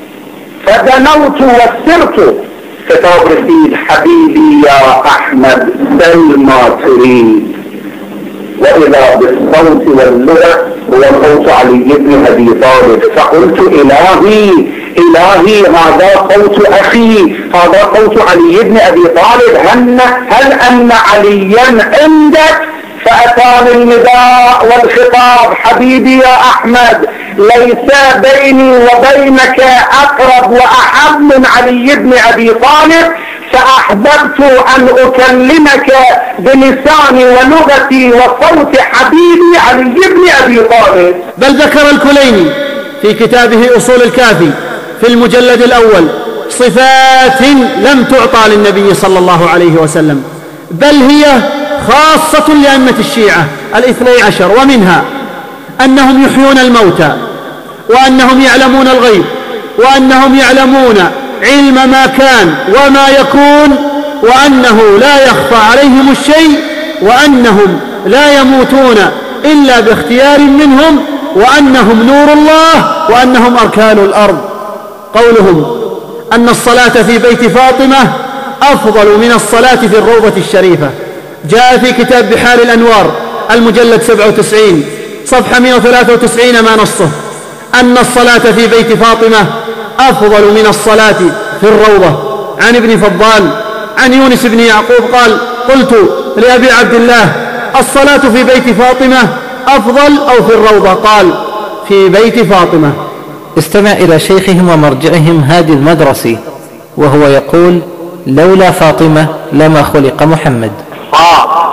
فدنوت وسرت، فتوقفت: حبيبي يا أحمد سل ما تريد. وإذا بالصوت واللغة هو صوت علي بن أبي طالب، فقلت: إلهي إلهي هذا صوت أخي، هذا صوت علي بن أبي طالب، هل, هل أن عليا عندك؟ فأتاني النداء والخطاب: حبيبي يا أحمد، ليس بيني وبينك أقرب وأحب من علي بن أبي طالب، فأحببت أن أكلمك بلساني ولغتي وصوت حبيبي علي بن أبي طالب. بل ذكر الكليني في كتابه أصول الكافي في المجلد الأول صفات لم تعطى للنبي صلى الله عليه وسلم، بل هي خاصة لأئمة الشيعة الاثني عشر، ومنها أنهم يحيون الموتى، وأنهم يعلمون الغيب، وأنهم يعلمون علم ما كان وما يكون، وأنه لا يخفى عليهم الشيء، وأنهم لا يموتون إلا باختيار منهم، وأنهم نور الله، وأنهم أركان الأرض. قولهم أن الصلاة في بيت فاطمة أفضل من الصلاة في الروضة الشريفة جاء في كتاب بحار الأنوار المجلد سبعة وتسعين صفحة مئة وثلاثة وتسعين ما نصه أن الصلاة في بيت فاطمة أفضل من الصلاة في الروضة. عن ابن فضال عن يونس بن يعقوب قال: قلت لأبي عبد الله: الصلاة في بيت فاطمة أفضل أو في الروضة؟ قال: في بيت فاطمة. استمع إلى شيخهم ومرجعهم هادي المدرسي وهو يقول: لولا فاطمة لما خلق محمد. فاطمة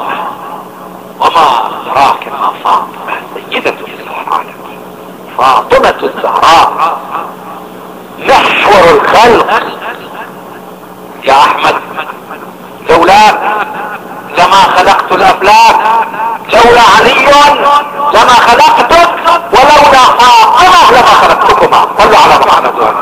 وما أدراك ما فاطمة سيدة العالم، فاطمة الزهراء محور الخلق. يا أحمد، لولاك لما خلقت الأفلاك، لولا علي لما خلقتك، ولولا فاطمة لما خلقتكما. صلوا على محمد.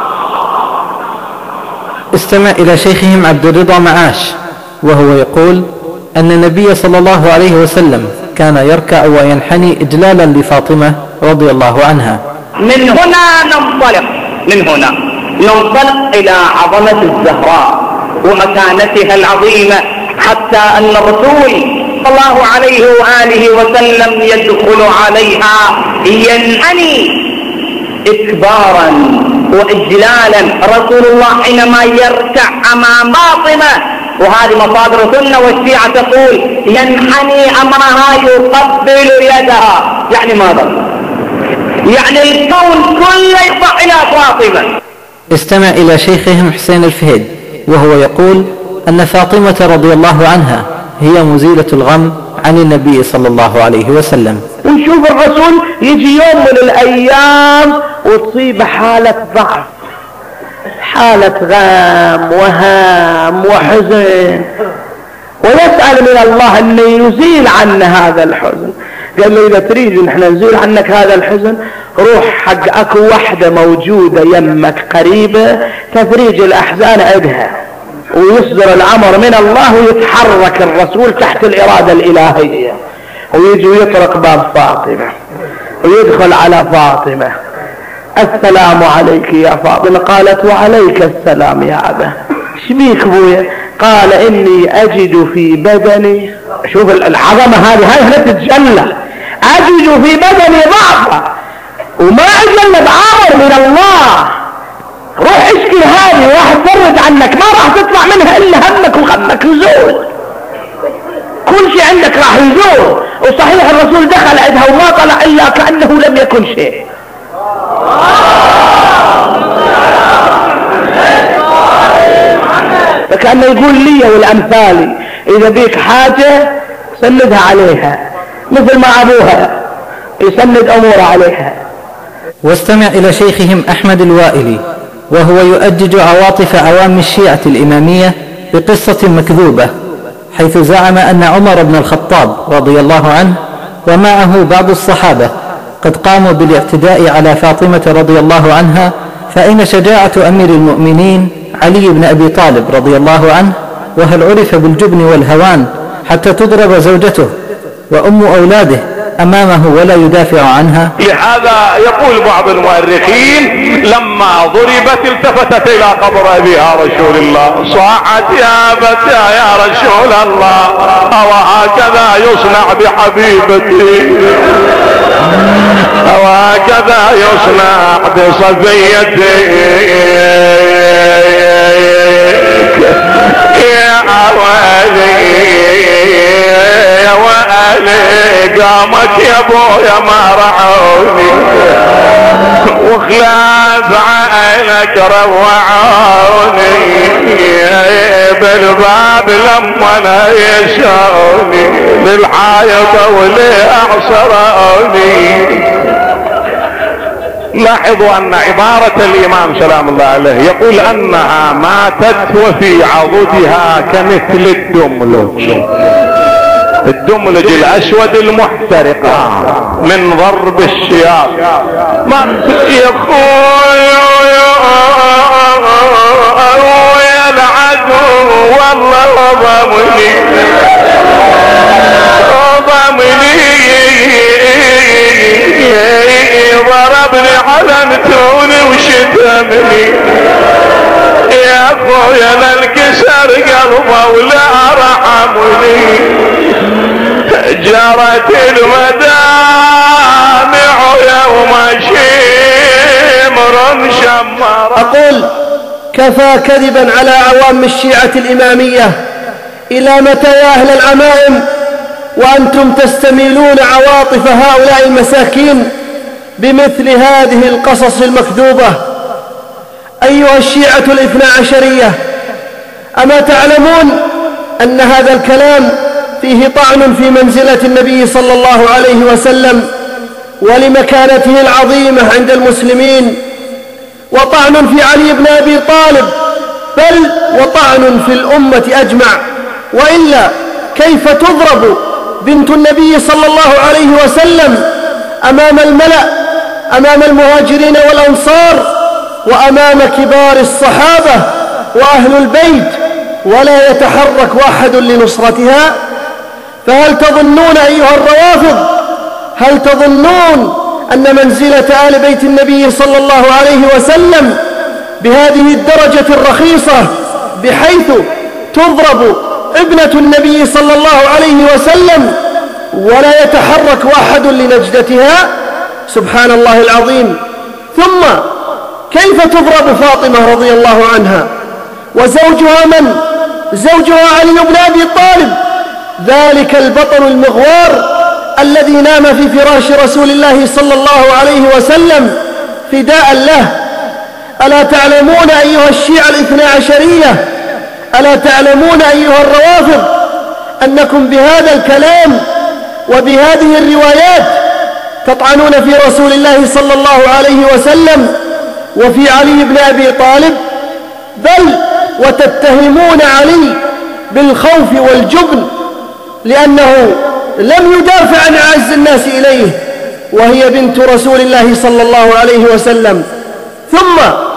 استمع إلى شيخهم عبد الرضا معاش وهو يقول أن النبي صلى الله عليه وسلم كان يركع وينحني إجلالا لفاطمة رضي الله عنها. من هنا ننطلق من هنا ننطلق إلى عظمة الزهراء ومكانتها العظيمة، حتى أن الرسول صلى الله عليه وآله وسلم يدخل عليها ينحني إكبارا وإجلالا. رسول الله حينما يركع أمام فاطمة، وهذه مصادر سنة والشيعة تقول ينحني أمرها يقبل يدها، يعني ماذا؟ يعني الكون كله يطلع إلى فاطمة. استمع إلى شيخهم حسين الفهيد وهو يقول أن فاطمة رضي الله عنها هي مزيلة الغم عن النبي صلى الله عليه وسلم. ونشوف الرسول يجي يوم من الأيام وتصيب حالة ضعف، حالة غم وهام وحزن، ويسأل من الله أن يزيل عنه هذا الحزن. قال له إذا تريد أن احنا نزيل عنك هذا الحزن روح حق أكو وحدة موجودة يمك قريبة تفريج الأحزان عندها، ويصدر الأمر من الله ويتحرك الرسول تحت الإرادة الإلهية، ويجي ويطرق باب فاطمة ويدخل على فاطمة. السلام عليك يا فاطمة. قالت وعليك السلام يا أبا. شبيك ابويا؟ قال إني أجد في بدني، شوف العظمة هذه هاي هنا تتجلى، أجد في بدني ضعفا، وما أجل بأمر من الله. روح اشكي هذه واحد فرج عنك، ما راح تطلع منها إلا همك وغمك يزول، كل شيء عندك راح يزول. وصحيح الرسول دخل عندها وما طلع إلا كأنه لم يكن شيء. فكأنه يقول لي والأمثالي إذا بيك حاجة سندها عليها، مثل ما أبوها يسند أمور عليها. واستمع إلى شيخهم أحمد الوائلي وهو يؤجج عواطف عوام الشيعة الإمامية بقصة مكذوبة، حيث زعم أن عمر بن الخطاب رضي الله عنه ومعه بعض الصحابة قد قاموا بالاعتداء على فاطمة رضي الله عنها، فأين شجاعة أمير المؤمنين علي بن أبي طالب رضي الله عنه؟ وهل عرف بالجبن والهوان حتى تضرب زوجته وأم أولاده أمامه ولا يدافع عنها؟ لهذا يقول بعض المؤرخين لما ضربت التفتت إلى قبر أبيها رسول الله صاحت يا أبتاه يا رسول الله أوهكذا يصنع بحبيبتي، أوهكذا يصنع بصفيتي يا أولي يا وألي قامت يا ابويا ما رعوني وخلاف عينك روعوني بالباب لما انا يشعوني بالحائط ولي اعصروني. لاحظوا ان عبارة الامام سلام الله عليه يقول انها ماتت وفي عضدها كمثل الدملج، الدملج الاسود المحترقة من ضرب السياف. ما يقول يا العدو والله ضمني ضمني ضربني علمتوني وشتمني يا اخويا للكسر قلبه ولا رحمني جرت المدامع يوم شمر شمر. أقول كفى كذبا على عوام الشيعة الإمامية. إلى متى يا أهل العمائم وأنتم تستميلون عواطف هؤلاء المساكين بمثل هذه القصص المكذوبة؟ أيها الشيعة الاثنى عشرية، أما تعلمون أن هذا الكلام فيه طعن في منزلة النبي صلى الله عليه وسلم ولمكانته العظيمة عند المسلمين، وطعن في علي بن أبي طالب، بل وطعن في الأمة أجمع. وإلا كيف تضرب بنت النبي صلى الله عليه وسلم أمام الملأ، أمام المهاجرين والأنصار وأمام كبار الصحابة وأهل البيت، ولا يتحرك واحد لنصرتها؟ فهل تظنون أيها الروافض، هل تظنون أن منزلة آل بيت النبي صلى الله عليه وسلم بهذه الدرجة الرخيصة بحيث تضرب ابنة النبي صلى الله عليه وسلم ولا يتحرك واحد لنجدتها؟ سبحان الله العظيم. ثم كيف تضرب فاطمة رضي الله عنها وزوجها من؟ زوجها علي بن أبي طالب، ذلك البطل المغوار الذي نام في فراش رسول الله صلى الله عليه وسلم فداء له. ألا تعلمون أيها الشيعة الاثنى عشرية، ألا تعلمون أيها الروافض أنكم بهذا الكلام وبهذه الروايات تطعنون في رسول الله صلى الله عليه وسلم وفي علي بن أبي طالب، بل وتتهمون علي بالخوف والجبن لأنه لم يدافع عن أعز الناس إليه وهي بنت رسول الله صلى الله عليه وسلم. ثم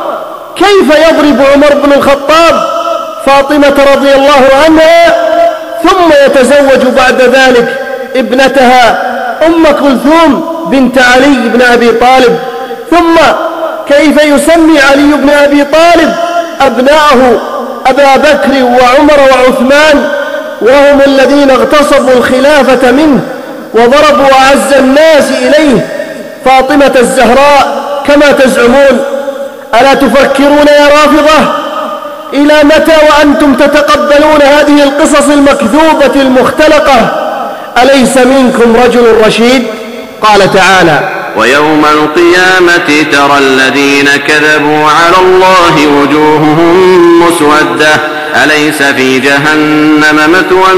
كيف يضرب عمر بن الخطاب فاطمة رضي الله عنها ثم يتزوج بعد ذلك ابنتها أم كلثوم بنت علي بن أبي طالب؟ ثم كيف يسمي علي بن أبي طالب أبناءه أبا بكر وعمر وعثمان وهم الذين اغتصبوا الخلافة منه وضربوا أعز الناس إليه فاطمة الزهراء كما تزعمون؟ ألا تفكرون يا رافضة إلى متى وأنتم تتقبلون هذه القصص المكذوبة المختلقة؟ أليس منكم رجل رشيد؟ قال تعالى: ويوم القيامة ترى الذين كذبوا على الله وجوههم مسودة أليس في جهنم مثوى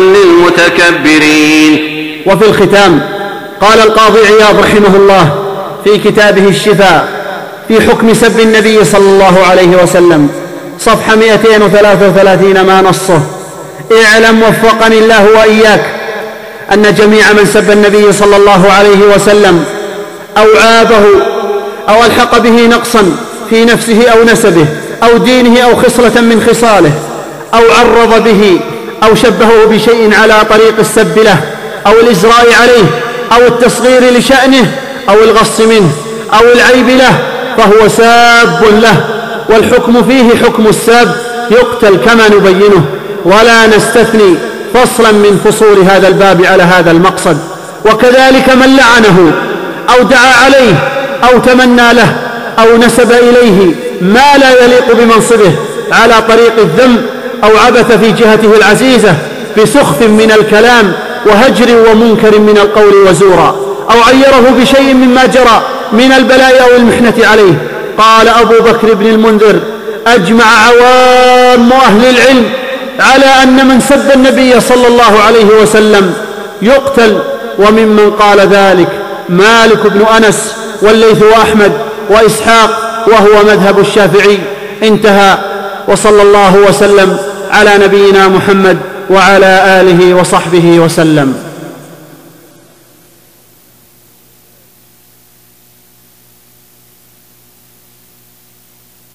للمتكبرين. وفي الختام قال القاضي عياض رحمه الله في كتابه الشفاء في حكم سب النبي صلى الله عليه وسلم صفحة مئتين وثلاثة وثلاثين ما نصه: اعلم وفقني الله وإياك أن جميع من سب النبي صلى الله عليه وسلم أو عابه أو ألحق به نقصا في نفسه أو نسبه أو دينه أو خصلة من خصاله أو عرض به أو شبهه بشيء على طريق السب له أو الإزراء عليه أو التصغير لشأنه أو الغص منه أو العيب له فهو ساب له، والحكم فيه حكم الساب، يقتل كما نبينه، ولا نستثني فصلا من فصول هذا الباب على هذا المقصد. وكذلك من لعنه أو دعا عليه أو تمنى له أو نسب إليه ما لا يليق بمنصبه على طريق الذم أو عبث في جهته العزيزة بسخف من الكلام وهجر ومنكر من القول وزورا، أو عيره بشيء مما جرى من البلاء أو المحنة عليه. قال أبو بكر بن المنذر: أجمع عوام أهل العلم على أن من سب النبي صلى الله عليه وسلم يقتل، وممن قال ذلك مالك بن أنس والليث وأحمد وإسحاق وهو مذهب الشافعي. انتهى. وصلى الله وسلم على نبينا محمد وعلى آله وصحبه وسلم.